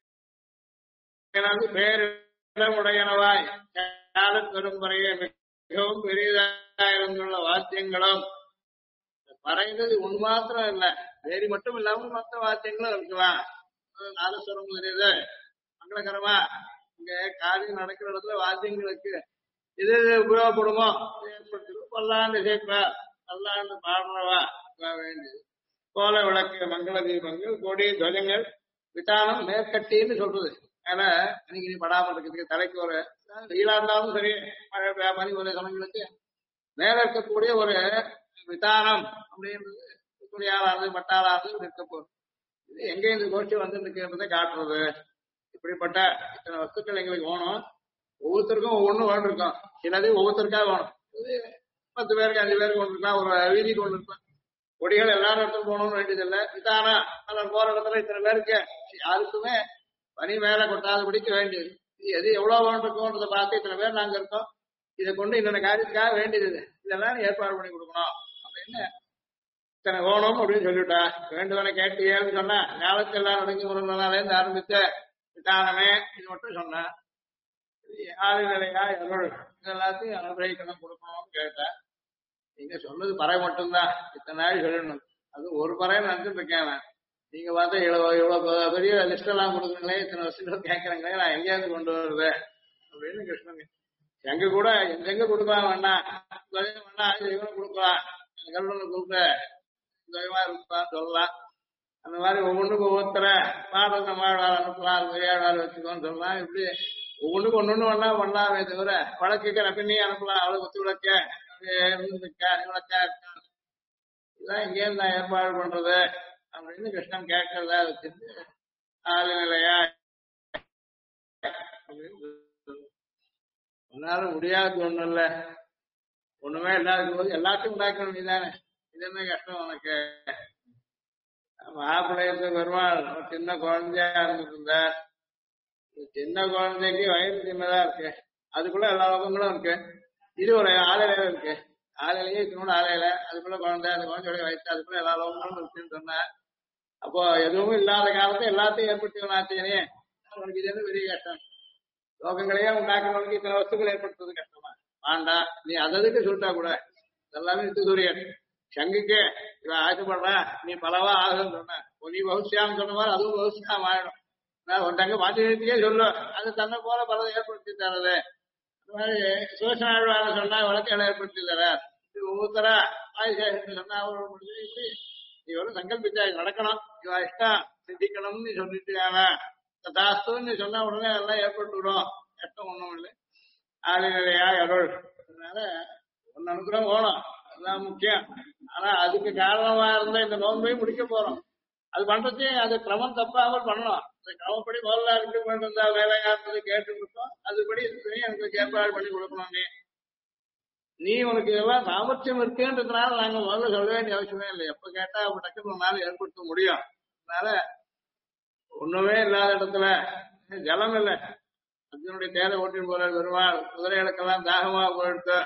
பேரிடமுடையனவாய் பெரும்பறைய மிகவும் பெரியதாயிருந்துள்ள வாத்தியங்களும் மறைந்தது ஒன்று மாத்திரம் இல்ல, வேறு மட்டும் இல்லாமல் மற்ற வாத்தியங்களும் இருக்கலாம். நாதஸ்வரம் தெரியுது மங்களகரமா இங்க காரியம் நடக்கிற இடத்துல வாத்தியங்களுக்கு இது உபயோகப்படுமோ ஏற்படுத்திடும். பல்லாண்டு சேர்ப்பா பல்லாண்டு பாடுறவா வேண்டியது. கோல விளக்கு மங்கள தீபங்கள் கொடி துவஜங்கள் விதானம் மேற்கட்டின்னு சொல்றது. அதனால அன்னைக்கு நீ படாமல் இருக்கிறதுக்கு தலைக்கு ஒரு வெயிலா இருந்தாலும் சரி மழை பனி ஒரு சமயங்களுக்கு மேல இருக்கக்கூடிய ஒரு விதானம் அப்படின்றது துணியாளானது பட்டாளானது இருக்க போகுது. இது எங்க இந்த கோஷ்டி வந்து இருக்கிறத காட்டுறது. இப்படிப்பட்ட இத்தனை வஸ்துக்கள் எங்களுக்கு வேணும். ஒவ்வொருத்தருக்கும் ஒவ்வொன்றும் வேண்டிருக்கோம். சிலது ஒவ்வொருத்தருக்காக வேணும். இது 10 பேருக்கு 5 பேருக்கு ஒன்று இருக்கலாம், ஒரு வீதிக்கு ஒன்று இருக்கலாம். கொடிகள் எல்லாரும் இடத்துல போகணும்னு வேண்டியதில்லை. விதானா அதில் போற இடத்துல இத்தனை பேருக்கு யாருக்குமே பனி மேல கொட்டாதபடிக்க வேண்டியது. எது எவ்வளவு வேண்டிருக்கோன்றதை பார்த்து இத்தனை பேர் நாங்க இருக்கோம், இதை கொண்டு இன்னொரு காரியத்துக்காக வேண்டியது, இதெல்லாம் ஏற்பாடு பண்ணி கொடுக்கணும் அப்படின்னு இத்தனை வேணும் அப்படின்னு சொல்லிவிட்டா. வேண்டுவனை கேட்டியேன்னு சொன்னா ஞாபகத்தில் எல்லாம் நடந்து முருங்கனாலேருந்து ஆரம்பிச்ச விதானமே இது மட்டும் சொன்னா. ஆளுநிலையா எருள் இதெல்லாத்தையும் அனுகிரகிக்கணும் கொடுக்கணும்னு கேட்டா. நீங்க சொன்னது பறை மட்டும்தான் இத்தனை நாள் சொல்லணும். அது ஒரு பறை நடந்துட்டு இருக்கேன். நீங்க பார்த்தா இவ்வளவு பெரிய லிஸ்ட் எல்லாம் கொடுக்குறீங்களே, இத்தனை வருஷம் கேட்கறீங்களே, நான் எங்கேயாவது கொண்டு வருது அப்படின்னு கிருஷ்ணன். எங்க கூட எங்க கொடுக்கலாம் வேணா வேணா இவனை கொடுக்கலாம், கருணனை கொடுக்க தெய்வமா இருப்பான்னு சொல்லலாம். அந்த மாதிரி ஒவ்வொன்றுக்கும் ஒவ்வொருத்தர பாடல் நம்மளால் அனுப்பலாம், விளையாடால் வச்சுக்கோன்னு சொல்லலாம். இப்படி ஒவ்வொன்றுக்கும் ஒன்னொன்னு ஒன்னா பண்ணலாமே தவிர வழக்குக்கு நப்பினே அனுப்பலாம். அவளுக்கு ஒத்து விளக்க இருந்துருக்கா விளக்கா இருக்கா இதெல்லாம் எங்கேயும் நான் ஏற்பாடு பண்றது அப்படின்னு கிருஷ்ணன் கேட்கறதா வச்சிருந்து ஆளுநிலையா அப்படின்னு. ஒன்னால முடியாது ஒண்ணு இல்ல. ஒண்ணுமே இல்லாத போது எல்லாத்தையும் உண்டாக்கணும் நீதானே. இது என்ன கஷ்டம் உனக்கு? மகாபிரளயத்துக்கு பெருமாள் ஒரு சின்ன குழந்தையா இருந்துட்டு இருந்தார். சின்ன குழந்தைக்கு வயது சின்னதா இருக்கு, அதுக்குள்ள எல்லா லோகங்களும் இருக்கு. இது ஒரு ஆலையில இருக்கு, ஆலையிலேயே இதனோட ஆலையில அதுக்குள்ள குழந்தை, அந்த குழந்தையோட வயசு, அதுக்குள்ள எல்லா லோகங்களும் இருக்குன்னு சொன்ன. அப்போ எதுவும் இல்லாத காலத்தை எல்லாத்தையும் ஏற்படுத்திக்கணும் ஆச்சேனே, உனக்கு இது என்ன பெரிய கஷ்டம்? லோகங்களையே உண்டாக்குறவனுக்கு இத்தனை வஸ்துக்கள் ஏற்படுத்துறது கஷ்டமா? வேண்டாம், நீ அததுக்கு சொல்லிட்டா கூட எல்லாமே சூரியன் சங்குக்கு இவன் ஆசைப்படுறா, நீ பலவா ஆகுதுன்னு சொன்ன, நீ பகுஷியான்னு சொன்ன மாதிரி அதுவும் பகுஷியம் ஆயிடும். உன் தங்க மாத்திரத்தையே சொல்லு, அது தன்னை போல பலதை ஏற்படுத்தி தரது. அந்த மாதிரி சிவசனாழ்வான சொன்னா வழக்கைகளை ஏற்படுத்தி தர. ஒவ்வொருத்தரா ஆயுஷேஷன் சொன்னா அவரோட முடிஞ்சு இப்படி இவரும் சங்கல்பிச்சா இது நடக்கணும், இவ இஷ்டம் சித்திக்கணும்னு சொல்லிட்டு தாஸ்துன்னு சொன்னா உடனே எல்லாம் ஏற்பட்டு விடும். கஷ்டம் ஒண்ணும் இல்லை. ஆளுநிலையா அருள், அதனால ஒன்னு அனுகிரகம் போகணும், அதுதான் முக்கியம். ஆனா அதுக்கு காரணமா இருந்தா இந்த நோன்பையும் முடிக்க போறோம். அது பண்றதே அது கிரமம் தப்பாமல் பண்ணணும். அந்த கிரமப்படி முதல்ல இருக்கு பண்ணிருந்தா வேலையா இருந்தது கேட்டு இருக்கோம், அதுபடி எனக்கு ஏற்பாடு பண்ணி கொடுக்கணும். நீ உனக்கு இதெல்லாம் சாமர்த்தியம் இருக்குன்றதுனால நாங்க முதல்ல சொல்ல வேண்டிய அவசியமே இல்லை. எப்ப கேட்டா அப்ப டக்குனு நாள் ஏற்படுத்த முடியும். அதனால ஒண்ணுமே இல்லாத இடத்துல ஜலம் இல்லை, அர்ஜுனுடைய தேரை ஓட்டின்னு போற பெருமாள் குதிரைகளுக்கெல்லாம் தாகமா போயிடுத்து.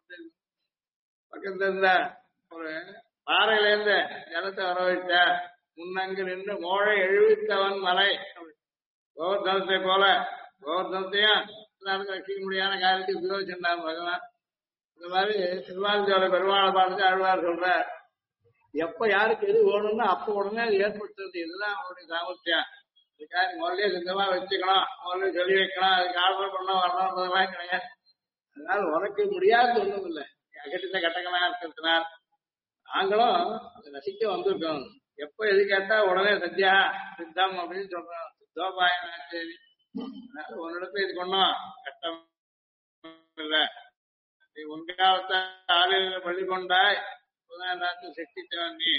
பக்கத்துல இருந்த ஒரு பாறையில இருந்து ஜலத்தை வர வைத்த முன்னங்கு நின்று மோழை எழுவித்தவன் மலை, கோவர்தனத்தை போல கோவர்தனத்தையும் ரட்சிக்க முடியாத காரியத்துக்கு உபயோகிச்சிருந்தான் பகவான். இந்த மாதிரி திருவாரூர் பெருமாளை பார்த்து அழுவார் சொல்ற, எப்ப யாருக்கு எது வேணும்னா அப்ப உடனே அது ஏற்படுத்துறது, இதுதான் அவருடைய சாமர்த்தியம். அதுக்காக முதல்ல சிந்தமா வச்சுக்கணும், முதல்ல சொல்லி வைக்கணும், அதுக்கு ஆர்டர் பண்ண வரணும்ன்றதெல்லாம் கிடையாது. அதனால உனக்கு முடியாது ஒண்ணும் இல்லை, அகட்டித்த கட்டங்களா இருக்கிறதுனால நாங்களும் அதை ரசிக்க வந்திருக்கோம். எப்ப எது கேட்டா உடனே சத்யா சித்தம் அப்படின்னு சொல்றோம், சித்தோபாயனா சரி. அதனால உன்னிடத்துல இது கொண்டோம் கட்டம் இல்லை. நீ உன்காலத்தை ஆளுநரை பள்ளி கொண்டாய், எல்லாத்தையும் சிருஷ்டித்தவன் நீ.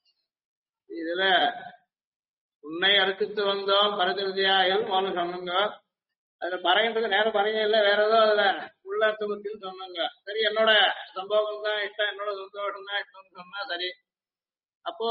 இதுல உன்னை அறுத்து வந்தோம் பரதிருதியாயில் மோன சொன்னங்க. அதுல பறையன்றது நேரம் பறைய இல்லை, வேற ஏதோ அதுல உள்ள அர்த்தமத்தின்னு சொன்னாங்க. சரி, என்னோட சம்பவம் தான் இஷ்டம், என்னோட சந்தோஷம் தான் இஷ்டம்னு சொன்னா சரி. அப்போ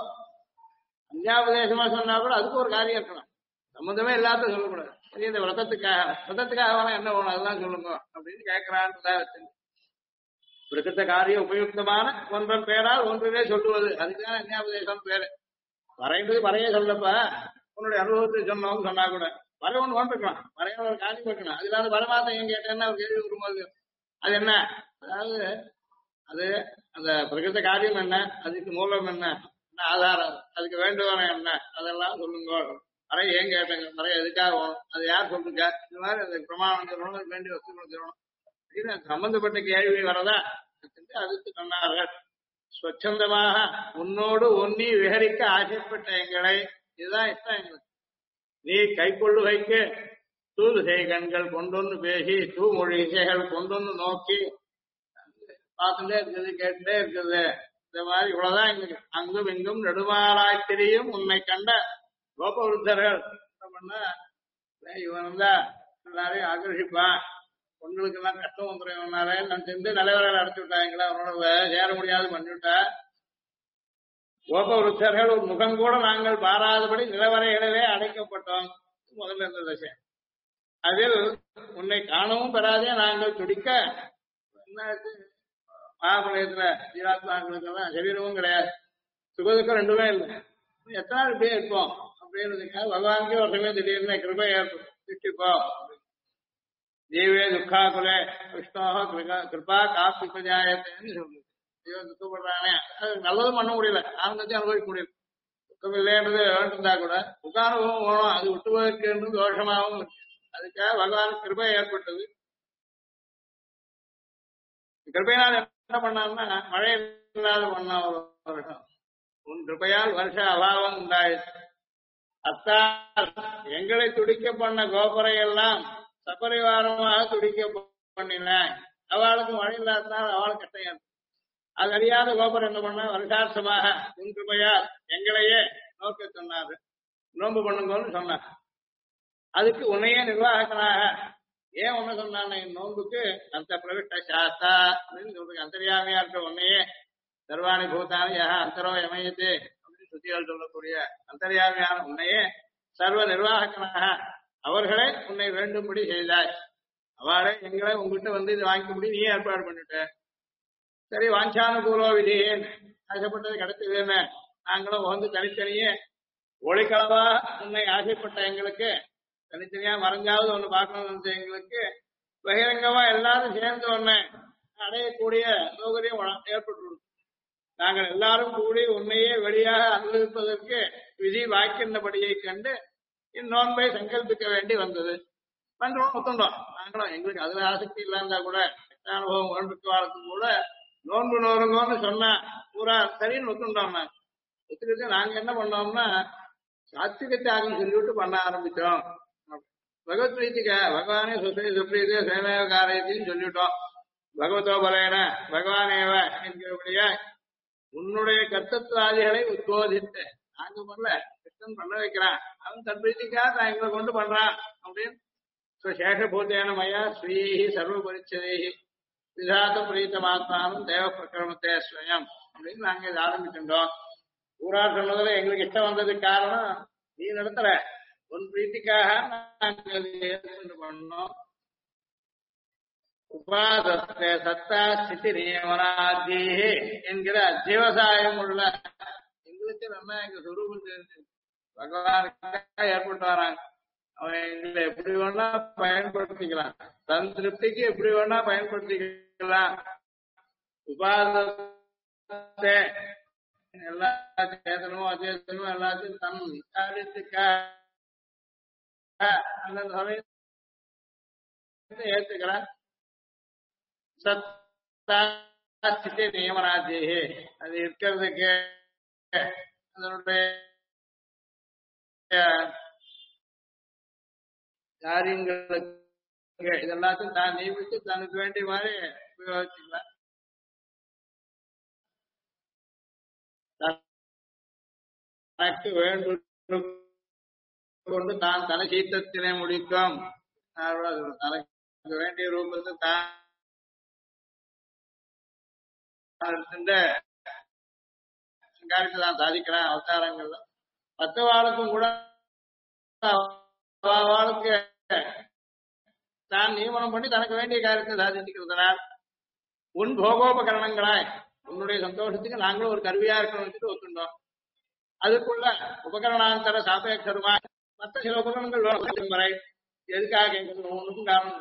அஞ்சாபதேசமா சொன்னா கூட அதுக்கு ஒரு காரியம் இருக்கணும், சம்பந்தமே இல்லாத சொல்லக்கூடாது. சரி, இந்த விரதத்துக்காக வேணா என்ன வேணும் அதுதான் சொல்லுங்க அப்படின்னு கேட்கிறான்னு வச்சு விரதத்த காரியம் உபயுக்தமான ஒன்றன் பேரால் ஒன்றிலே சொல்லுவது, அதுக்கான அஞ்ஞாபதேசம் பேரு. வரைன்றது வரைய சொல்லப்ப உன்னுடைய அனுபவத்தை சொன்னோம்னு சொன்னா கூட வர ஒன்று வந்துருக்கலாம், வரைய ஒரு காரியம் இருக்கணும். அது இல்லாத வரமாத்த ஏன் கேட்டேன்னா ஒரு கேள்வி வரும்போது அது என்ன, அதாவது அது அந்த பிரகிருத காரியம் என்ன, அதுக்கு மூலம் என்ன, என்ன ஆதாரம், அதுக்கு வேண்டுவன என்ன, அதெல்லாம் சொல்லுங்க. வரைய ஏன் கேட்டேங்க, வரைய எதுக்காக வேணும், அது யார் சொல்லிருக்கா, இந்த மாதிரி அந்த பிரமாணம் சொல்லணும், வேண்டிய வஸ்துகள் சொல்லணும். சம்பந்தப்பட்ட கேள்வி வரதா அதுக்கு சொன்னார்கள். ஸ்வச்சந்தமாக உன்னோடு ஒன்னி விஹரிக்க ஆசைப்பட்ட எங்களை, இதுதான் இஷ்டம் எங்களுக்கு. நீ கைக்கொள்ளுகைக்கு தூதுகை கண்கள் கொண்டொன்னு பேசி தூமொழி இசைகள் கொண்டொன்னு நோக்கி பார்த்துட்டே இருக்குது, கேட்டுட்டே இருக்குது. இந்த மாதிரி இவ்வளவுதான் எங்களுக்கு. அங்கும் இங்கும் நெடுமாறாய் தெரியும் உன்னை கண்ட கோபவருத்தர்கள் என்ன பண்ண, இவன் தான் எல்லாரையும் ஆகர்ஷிப்பான், பொண்ணுகளுக்கு எல்லாம் கஷ்டம் வந்துடுறதுனால நான் சென்று நிலவரை அடைச்சு விட்டாங்களா, அவனோட சேர முடியாது பண்ணிவிட்டா. கோபவருத்தர்கள் ஒரு முகம் கூட நாங்கள் பாராதபடி நிலவரைகளிலே அடைக்கப்பட்டோம். முதல்ல இருந்த தசை அதில் உன்னை காணவும் பெறாதே நாங்கள் துடிக்க. மகாபலயத்துல ஜீவாத்மாக்களுக்கெல்லாம் சரீரமும் கிடையாது, சுகதுக்கம் ரெண்டுமே இல்லை, எத்தனை நாள் இப்படியே இருப்போம் அப்படின்றதுக்காக பகவானுக்கே ஒரு சமயம் திடீர்னு கிருபை ஏற்படும், திட்டிப்போம். ஜீவே துக்காகுலே விஷ்ணோ கிருபா காப்பி பிரஜாயத்தேன்னு சொல்லுது. ஜீவன் துக்கப்படுறானே, அது நல்லதும் பண்ண முடியல, ஆனந்தத்தையும் அனுபவிக்க முடியல. துக்கம் இல்லைன்றது வேண்டிருந்தா கூட துக்கானுபவம் வேணும், அது விட்டு போயிருக்குன்றது தோஷமாகவும் இருக்கு. அதுக்காக பகவான் கிருபை ஏற்பட்டது. கிருபையினால் என்ன பண்ணாருன்னா மழை இல்லாத பண்ண ஒரு வருஷம், உன் கிருபையால் வருஷ அபாவம் உண்டாயிற்று. அத்தால் எங்களை துடிக்க பண்ண கோபுரை எல்லாம் சபரிவாரமாக துடிக்க பண்ணின. அவளுக்கு மழை இல்லாததால் அவளுக்கு கஷ்டம். அது அறியாத கோபுரம் என்ன பண்ண வருஷார்த்தமாக உன் கிருபையால் எங்களையே நோக்க சொன்னாரு, நோன்பு பண்ணுங்கன்னு சொன்னார். அதுக்கு உன்னையே நிர்வாகனாக ஏன் ஒண்ணு சொன்னான் நோன்புக்கு அந்த பிரவிஷ்ட சாஸ்தா அப்படின்னு சொல்றதுக்கு அந்தரியாமையா இருக்க உன்னையே சர்வாணி பூதானி யா அந்தரோ யமயத்து அப்படின்னு சுத்திகள் சொல்லக்கூடிய அந்தரியாமையான உன்னையே சர்வ நிர்வாகக்கனாக அவர்களே உன்னை வேண்டும்படி செய்தாய். அவளே எங்களை உங்ககிட்ட வந்து இது வாங்கிக்கும்படி நீ ஏற்பாடு பண்ணிட்ட. சரி வாஞ்சானுகூலோ விதியேன் ஆசைப்பட்டது கிடைச்சதுன்னு நாங்களும் வந்து தனித்தனியே ஒளிக்களவா உன்னை ஆசைப்பட்ட எங்களுக்கு தனித்தனியா மறைஞ்சாவது ஒண்ணு பார்க்கணும்னு நினைச்ச எங்களுக்கு பகிரங்கமா எல்லாரும் சேர்ந்து ஒண்ணு அடையக்கூடிய சௌகரியம் ஏற்பட்டு நாங்கள் எல்லாரும் கூடி உன்னையே வெளியாக அனுபவிப்பதற்கு விதி வாக்கின்றபடியை கண்டு இந்நோன்பை சங்கல்பிக்க வேண்டி வந்தது. பண்றோம் ஒத்துண்டோம். நாங்களும் எங்களுக்கு அதுல ஆசக்தி இல்லாந்தா கூட அனுபவம் ஒன்றுக்கு வாரத்துக்கு கூட நோன்பு நோருங்கன்னு சொன்னா பூரா சரின்னு ஒத்துண்டோம். ஒத்துக்கிட்டு நாங்க என்ன பண்ணோம்னா சாத்விக தியாகம் சொல்லிவிட்டு பண்ண ஆரம்பிச்சோம். பகவத் பிரீத்திக்க பகவானே சுப்ரீதி சேமேவ காரியத்தையும் சொல்லிவிட்டோம். பகவதோ பலேன பகவானேவ என்கிறபடியா உன்னுடைய கர்த்தத்வாதிகளை உத்போதித்து நாங்க பண்ணல கிருஷ்ணன் பண்ண வைக்கிறான் அவன் தன் பிரீத்திக்காக தான் எங்களை கொண்டு பண்றான் அப்படின்னு சேஷபூதேன மயா ஸ்ரீஹி சர்வ பரிச்சதேஹி விதாத பிரீத்தமாத்மானும் தேவ பிரக்கிரமத்தே ஸ்வயம் அப்படின்னு நாங்க இதை ஆரம்பிச்சுட்டோம். ஊரா சொன்னதுல எங்களுக்கு இஷ்டம் வந்ததுக்கு காரணம் நீ நடத்துற உன் பிரீத்திக்காக நாங்கள் பண்ணோம். உபாதத்தை சத்தா ஸ்திதி நியமனாதி என்கிற ஜீவசாயம் உள்ள எங்களுக்கு நம்ம எங்க சுரூபம் தெரிஞ்சு பகவானுக்காக ஏற்பட்டு வராங்க. அவன் எங்களை எப்படி வேணா பயன்படுத்திக்கலாம், தன் திருப்திக்கு எப்படி வேணா பயன்படுத்திக்கலாம். உபாதத்தை எல்லா சேதனமும் அச்சேதனமும் எல்லாத்தையும் தன் காரியத்துக்காக அந்த சமயத்தை ஏற்றுக்கிறான். சத்தி நியமனாதி அது இருக்கிறதுக்கு அதனுடைய காரியங்களுக்கு இதெல்லாத்தையும் தான் நியமித்து தனக்கு வேண்டிய மாதிரி உபயோகிச்சுக்கலாம். தனக்கு வேண்டும் கொண்டு தான் தன சீத்தத்தினை முடிக்கும். தனக்கு வேண்டிய ரூபத்தை தான் காரியத்தை தான் சாதிக்கிறான். அவதாரங்கள்ல 10 வாளுக்கும் கூட வாழ்க்கை தான் நியமனம் பண்ணி தனக்கு வேண்டிய காரியத்தை சாதிச்சுக்கிறதுனால் உன் போகோபகரணங்களாய் உன்னுடைய சந்தோஷத்துக்கு நாங்களும் ஒரு கருவியா இருக்கணும் வச்சுட்டு ஒத்துண்டோம். அதுக்குள்ள உபகரணாந்தர சாபேட்சருமாய் மற்ற சில உபகரணங்கள் வரை எதுக்காக ஒன்றுக்கும் காரணம்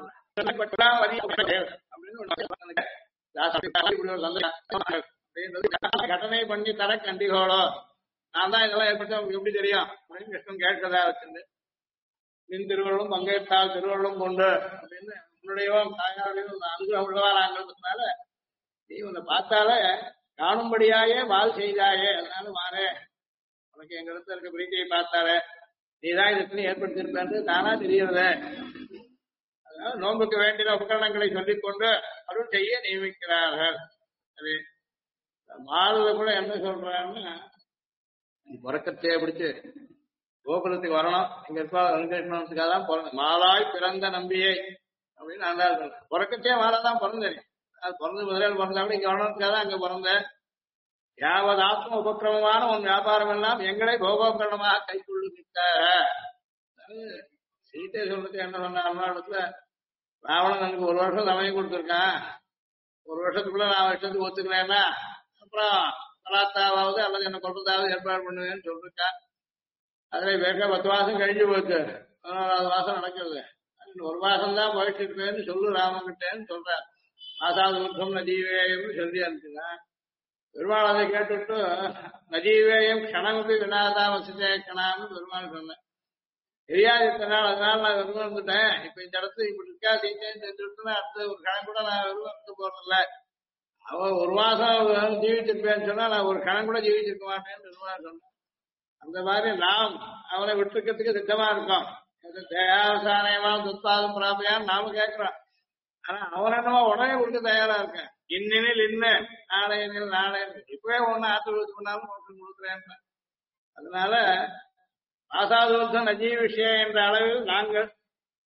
அப்படின்னு கடனை பண்ணி தர கண்டிகோளோ நான் தான் இதெல்லாம் ஏற்பட்டு அவங்களுக்கு எப்படி தெரியும் அப்படின்னு கிருஷ்ணன் கேட்கறதா வச்சிருந்து நின் திருவள்ளும் பங்கேற்றால் திருவள்ளும் கொண்டு அப்படின்னு உன்னுடையவும் தாயாருடையும் அனுகிரகம் உள்ளவாராங்கிறதுனால நீ உன்னை பார்த்தாலே காணும்படியாயே வாழ் செய்தாயே அதனால மாறே உனக்கு எங்க இடத்துல இருக்க பிரீத்தியை பார்த்தாலே நீதான் இதுக்குன்னு ஏற்படுத்தியிருப்பேன் தானா தெரியறத. அதனால நோன்புக்கு வேண்டிய உபகரணங்களை சொல்லிக்கொண்டு அருள் செய்ய நியமிக்கிறார்கள். அது மாறுத கூட என்ன சொல்றாருன்னா உறக்கத்தையே பிடிச்சு கோகுலத்துக்கு வரணும் இங்க இருப்பா வெங்கடேஸ்வரத்துக்காக தான் பிறந்த மாலாய் பிறந்த நம்பியை அப்படின்னு நல்லா சொல்றேன். உறக்கத்தையே மாலாதான் பிறந்தேன். அது பிறந்து முதலில் பிறந்தா கூட இங்க வரணுக்காக தான் அங்க பிறந்தேன். யாவது ஆத்ம உபக்கிரமமான உன் வியாபாரம் எல்லாம் எங்களை கோபோபகரணமாக கைக்கொள்ளுகிட்டார. சீத்தை சொல்றதுக்கு என்ன சொன்ன இடத்துல ராவணன் எனக்கு 1 வருஷம் சமயம் கொடுத்துருக்கான். 1 வருஷத்துக்குள்ள நான் வருஷத்துக்கு ஒத்துக்கிறேன்னா அப்புறம் பலாத்தாவாவது அல்லது என்ன கொள்றதாவது ஏற்பாடு பண்ணுவேன்னு சொல்லிருக்கான். அதுல வேக 10 மாசம் கழிஞ்சு போச்சு. 11வது மாசம் நடக்கிறது. 1 மாசம் தான் போயிட்டு இருப்பேன்னு சொல்லு ராமன்கிட்டேன்னு சொல்றார். மாசாவது உத்தம் நஜீவேயம்னு சொல்லி அனுப்புங்க. பெருமாள் அதை கேட்டுட்டு நஜீவேயம் கணக்கு வினாதா வசதியா கணான்னு பெருமாள் சொன்னேன். தெரியாது இத்தனாள் அதனால நான் வெறும் வந்துட்டேன். இப்ப இந்த இடத்துல இப்படி இருக்கா சீத்தேன்னு தெரிஞ்சுட்டுன்னா அடுத்த ஒரு கணக்கு கூட நான் வெறும் எடுத்து போறதில்ல. அவன் 1 மாசம் ஜீவிச்சிருப்பேன்னு சொன்னா நான் ஒரு கணக்கு கூட ஜீவிச்சிருக்க மாட்டேன்னு பெருமாள் சொன்னேன். அந்த மாதிரி நாம் அவனை விட்டுக்கிறதுக்கு சித்தமா இருக்கோம். தேவசானயமா துத்பாதம் பிராபியான்னு நாம கேட்கிறோம். ஆனா அவன் என்னவோ உடனே கொடுக்க தயாரா இருக்கேன். இன்னில் இன்ன நாளையனில் நாளை இப்பவே ஒண்ணு ஆத்திரத்து பண்ணாலும் கொடுக்குறேன். அதனால ஆசாதோர்த்தன் அஜீவ விஷயம் என்ற அளவில் நாங்கள்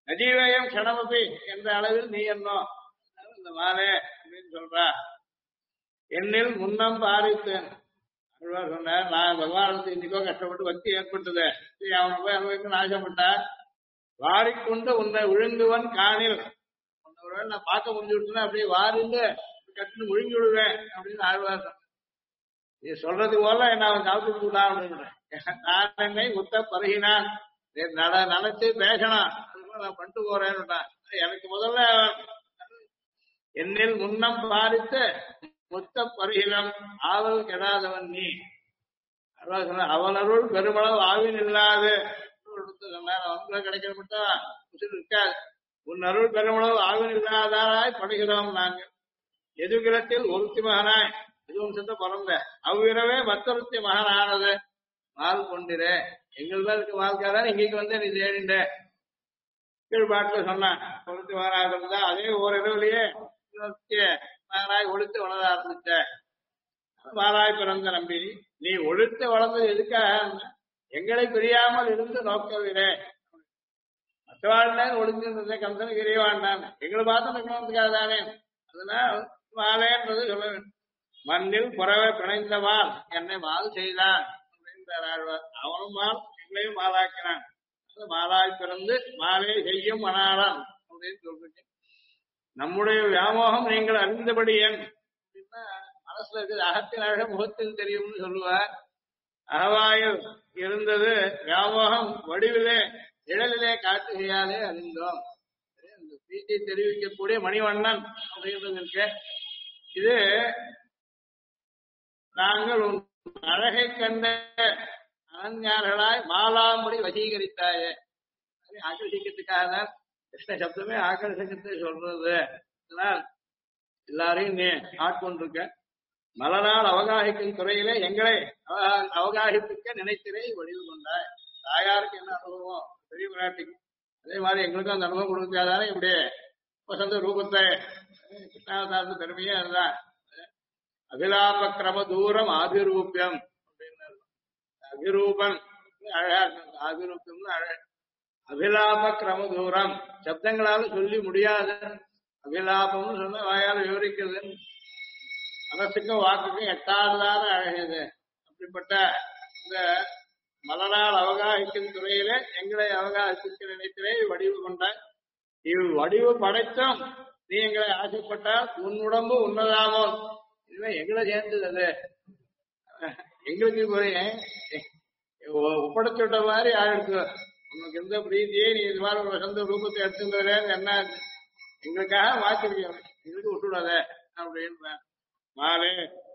நஜீவயம் க்ஷணமபி என்ற அளவில் நீ என்னோ இந்த மாலே அப்படின்னு சொல்றா. என்னில் முன்னம் பாரித்தேன் சொன்னார். நான் பகவானுக்கு இன்னைக்கோ கஷ்டப்பட்டு பக்தி ஏற்பட்டது, அவனை போய் அனுபவிக்கணும்னு ஆசைப்பட்டா, வாரிக்கொண்டு உன்னை விழுங்குவன் காணில், ஒருவேளை நான் பார்க்க முடிஞ்சு விட்டுனா அப்படியே வாரிந்து கட்டுன்னு விழுங்கி விடுவேன் அப்படின்னு ஆழ்வார். நீ சொல்றது போல என்ன அவன் சாப்பிட்டு விடலாம் அப்படின்னு நான் என்னை முத்த பருகினான், நினைச்சு பேசணும் நான் பண்ணிட்டு போறேன்னு. எனக்கு முதல்ல என்னில் முன்னம் பாரித்து மொத்த பருகிலம் ஆவல் கெடாதவன் நீ. அவனருள் பெருமளவு ஆவின் இல்லாது அவனுக்குள்ள கிடைக்கிற மட்டும் உசிர் இருக்காது. உன் அருள் பெருமளவு ஆவின் இல்லாதாராய் படுகிறோம் நாங்கள். எதுகிரத்தில் ஒருத்தி மகனாய் எதுவும் சென்ற பிறந்த அவ்விரவே மற்றொருத்தி மகனானது மால் கொண்டிரே. எங்கள்தான் இருக்க வாழ்க்காதான் இங்கேக்கு வந்து நீ தேடிண்ட கீழ்பாட்டுல சொன்னான். ஒருத்தி மகனாக இருந்தா அதே ஓரிரவுலயே மகனாய் ஒழித்து வளர ஆரம்பிச்ச மாறாய் பிறந்த நம்பி நீ ஒழித்து வளர்ந்தது எதுக்காக? எங்களை பிரியாமல் இருந்து நோக்கவில்லை. மற்றவாழ்தான் ஒழிஞ்சிருந்ததை கம்சனுக்கு எரியவாண்டான், எங்களை பார்த்து நிற்கணுக்காக தானே. அதனால் மாலேன்றது சொல்ல வேண்டும். மண்ணில் புறவை பிணைந்தவாள் என்னை மால் செய்தான் அப்படின்றார் ஆழ்வார். அவனும் மால் எங்களையும் மாலாக்கினான். மாலாய் பிறந்து மாலே செய்யும் மணாளன் அப்படின்னு சொல்றீங்க. நம்முடைய வியாமோகம் நீங்கள் அறிந்தபடி ஏன் அப்படின்னா மனசுல இருக்குது, அகத்தின் அழக முகத்தில் தெரியும்னு சொல்லுவார். அகவாயில் இருந்தது வியாமோகம் வடிவிலே நிழலிலே காட்டுகையாலே அறிந்தோம். இந்த பீச்சை தெரிவிக்கக்கூடிய மணிவண்ணன் அப்படின்றது இருக்கு. இது நாங்கள் உன் அழகை கண்ட அனஞ்ஞார்களாய் மாலாமுடி வசீகரித்தாயே. ஆக்கர்ஷிக்கிறதுக்காக தான் கிருஷ்ண சப்தமே ஆக்கர்ஷகத்தை சொல்றது. அதனால் எல்லாரையும் நீ ஆட்கொண்டிருக்க. மலனால் அவகாசிக்கும் துறையிலே எங்களை அவகாசிப்பிக்க நினைத்திரை வடிவு கொண்டாய். தாயாருக்கு என்ன அனுபவம் பெரிய விளையாட்டுக்கு, அதே மாதிரி எங்களுக்கும் அந்த அனுபவம் கொடுக்காதானே இப்படி வசந்த ரூபத்தை கிருஷ்ணாவதாரத்து பெருமையே அதுதான். அபிலாப கிரம தூரம் ஆபிரூபியம் அப்படின்னு அபிரூபன் அழகா இருக்கு. ஆபிரூபியம்னு அழக. அபிலாப கிரம தூரம் சப்தங்களால சொல்லி முடியாது. அபிலாபம்னு சொன்னா வாயால் விவரிக்கிறது. மனசுக்கும் வாக்குக்கும் எட்டாவதான அழகுது. அப்படிப்பட்ட இந்த மலனால் அவகாசிக்கும் துறையில எங்களை அவகாசிக்க நினைத்திலே வடிவு கொண்டாய். இவ் வடிவு படைத்தும் நீ எங்களை ஆசைப்பட்டால் உன் உடம்பு உன்னதாமோ. இதுவே எங்களை சேர்ந்தது. அது எங்களுக்கு போய் ஒப்படைச்சுட்ட மாதிரி ஆயிடுச்சு. உனக்கு எந்த பிரீதியே நீ இது மாதிரி ஒரு சொந்த ரூபத்தை எடுத்துட்டு என்ன எங்களுக்காக வாக்கிருக்கோம், எங்களுக்கு விட்டுவிடாத அப்படின்னு மாலே.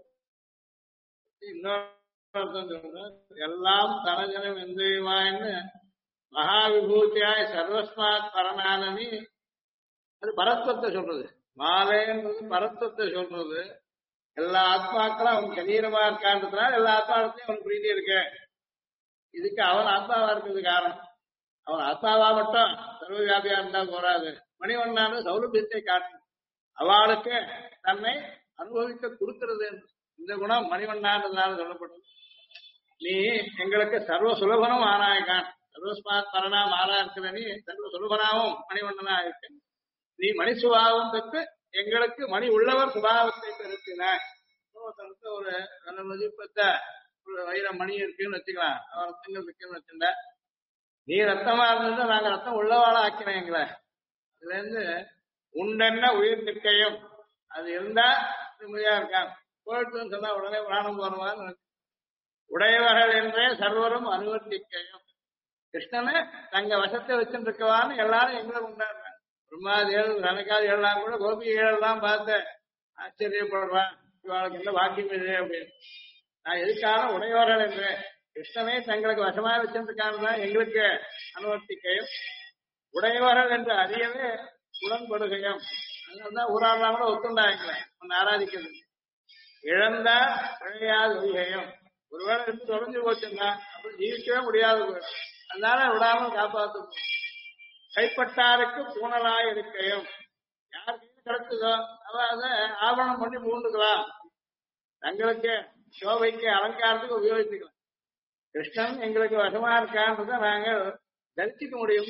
இன்னொரு எல்லாம் தனஜனம் எந்தயுமான்னு மகாவிபூத்தியாய் சர்வஸ்மாத் பரநானி. அது பரத்வத்தை சொல்றது. மாலேன்றது பரத்வத்தை சொல்றது. எல்லா ஆத்மாக்களும் அவன் சரீரமா இருக்கான்றதுனால எல்லா ஆத்மாக்களையும் அவனுக்கு பிரீதி இருக்கு. இதுக்கு அவன் ஆத்மாவா இருக்கிறது காரணம். அவன் ஆத்மாவா மட்டும் சர்வவியாபியா இருந்தா போறாது. மணிவண்ணான சௌலபியத்தை காட்டும். அவளுக்கு தன்னை அனுபவிக்க கொடுக்கிறது. இந்த குணம் மணிவண்ணான்றதுனால சொல்லப்பட்டது. நீ எங்களுக்கு சர்வ சுலபனும் ஆனாய்கான். சர்வஸ்மாத் பரணா மாறா இருக்கிற நீ சர்வ சுலபனாவும் மணிவண்ணனா இருக்க. நீ மணி சுபாவம் பெற்று எங்களுக்கு மணி உள்ளவர் சுபாவத்தை பெருத்தினாய். ஒரு நல்ல மதிப்பத்த ஒரு வைர மணி இருக்குன்னு வச்சுக்கலாம். ரத்தங்கள் இருக்குன்னு வச்சுட்டா நீ ரத்தமா இருந்தது நாங்க ரத்தம் உள்ளவாளா ஆக்கினோம் எங்களை. அதுல இருந்து உண்டென்ன உயிர் நிற்கையும் அது இருந்தா நிம்மதியா இருக்கான். போயிட்டுன்னு சொன்னா உடனே பிராணம் போறவான்னு உடையவர்கள் என்றே சர்வரும் அனுவர்த்திக்கையும். கிருஷ்ணனை தங்க வசத்தை வச்சுட்டு இருக்கவான்னு எல்லாரும் எங்களை கொண்டாடுறாங்க. பிரம்மாதிகள் கணக்காதிகள்லாம் கூட கோபிகைகள்லாம் பார்த்து ஆச்சரியப்படுறான். இவளுக்கு என்ன வாக்கியம் இது அப்படின்னு. நான் எதுக்காக உடையவர்கள் என்று கிருஷ்ணனை தங்களுக்கு வசமா வச்சிருக்கான் எங்களுக்கு அனுவர்த்திக்கையும். உடையவர்கள் என்று அறியவே உடன்படுகையும். அதனால்தான் ஊராடலாம் கூட ஒத்துண்டாங்களே ஒன்னு ஆராதிக்கிறது. இழந்தா விழையாது ஒழிகையும். ஒருவேளை இருந்து தொலைஞ்சு போச்சுன்னா அப்படி ஜீவிக்கவே முடியாது போயிடும். அதனால விடாமல் காப்பாற்றும். கைப்பட்டாருக்கு பூனலாய் இருக்கையும். யாருக்கு கிடைச்சதோ அவ அதை ஆவணம் பண்ணி பூண்டுக்கலாம். தங்களுக்கு சோபைக்கு அலங்காரத்துக்கு உபயோகிச்சுக்கலாம். கிருஷ்ணன் எங்களுக்கு வசமா இருக்கான்றத நாங்கள் தரிசிக்க முடியும்.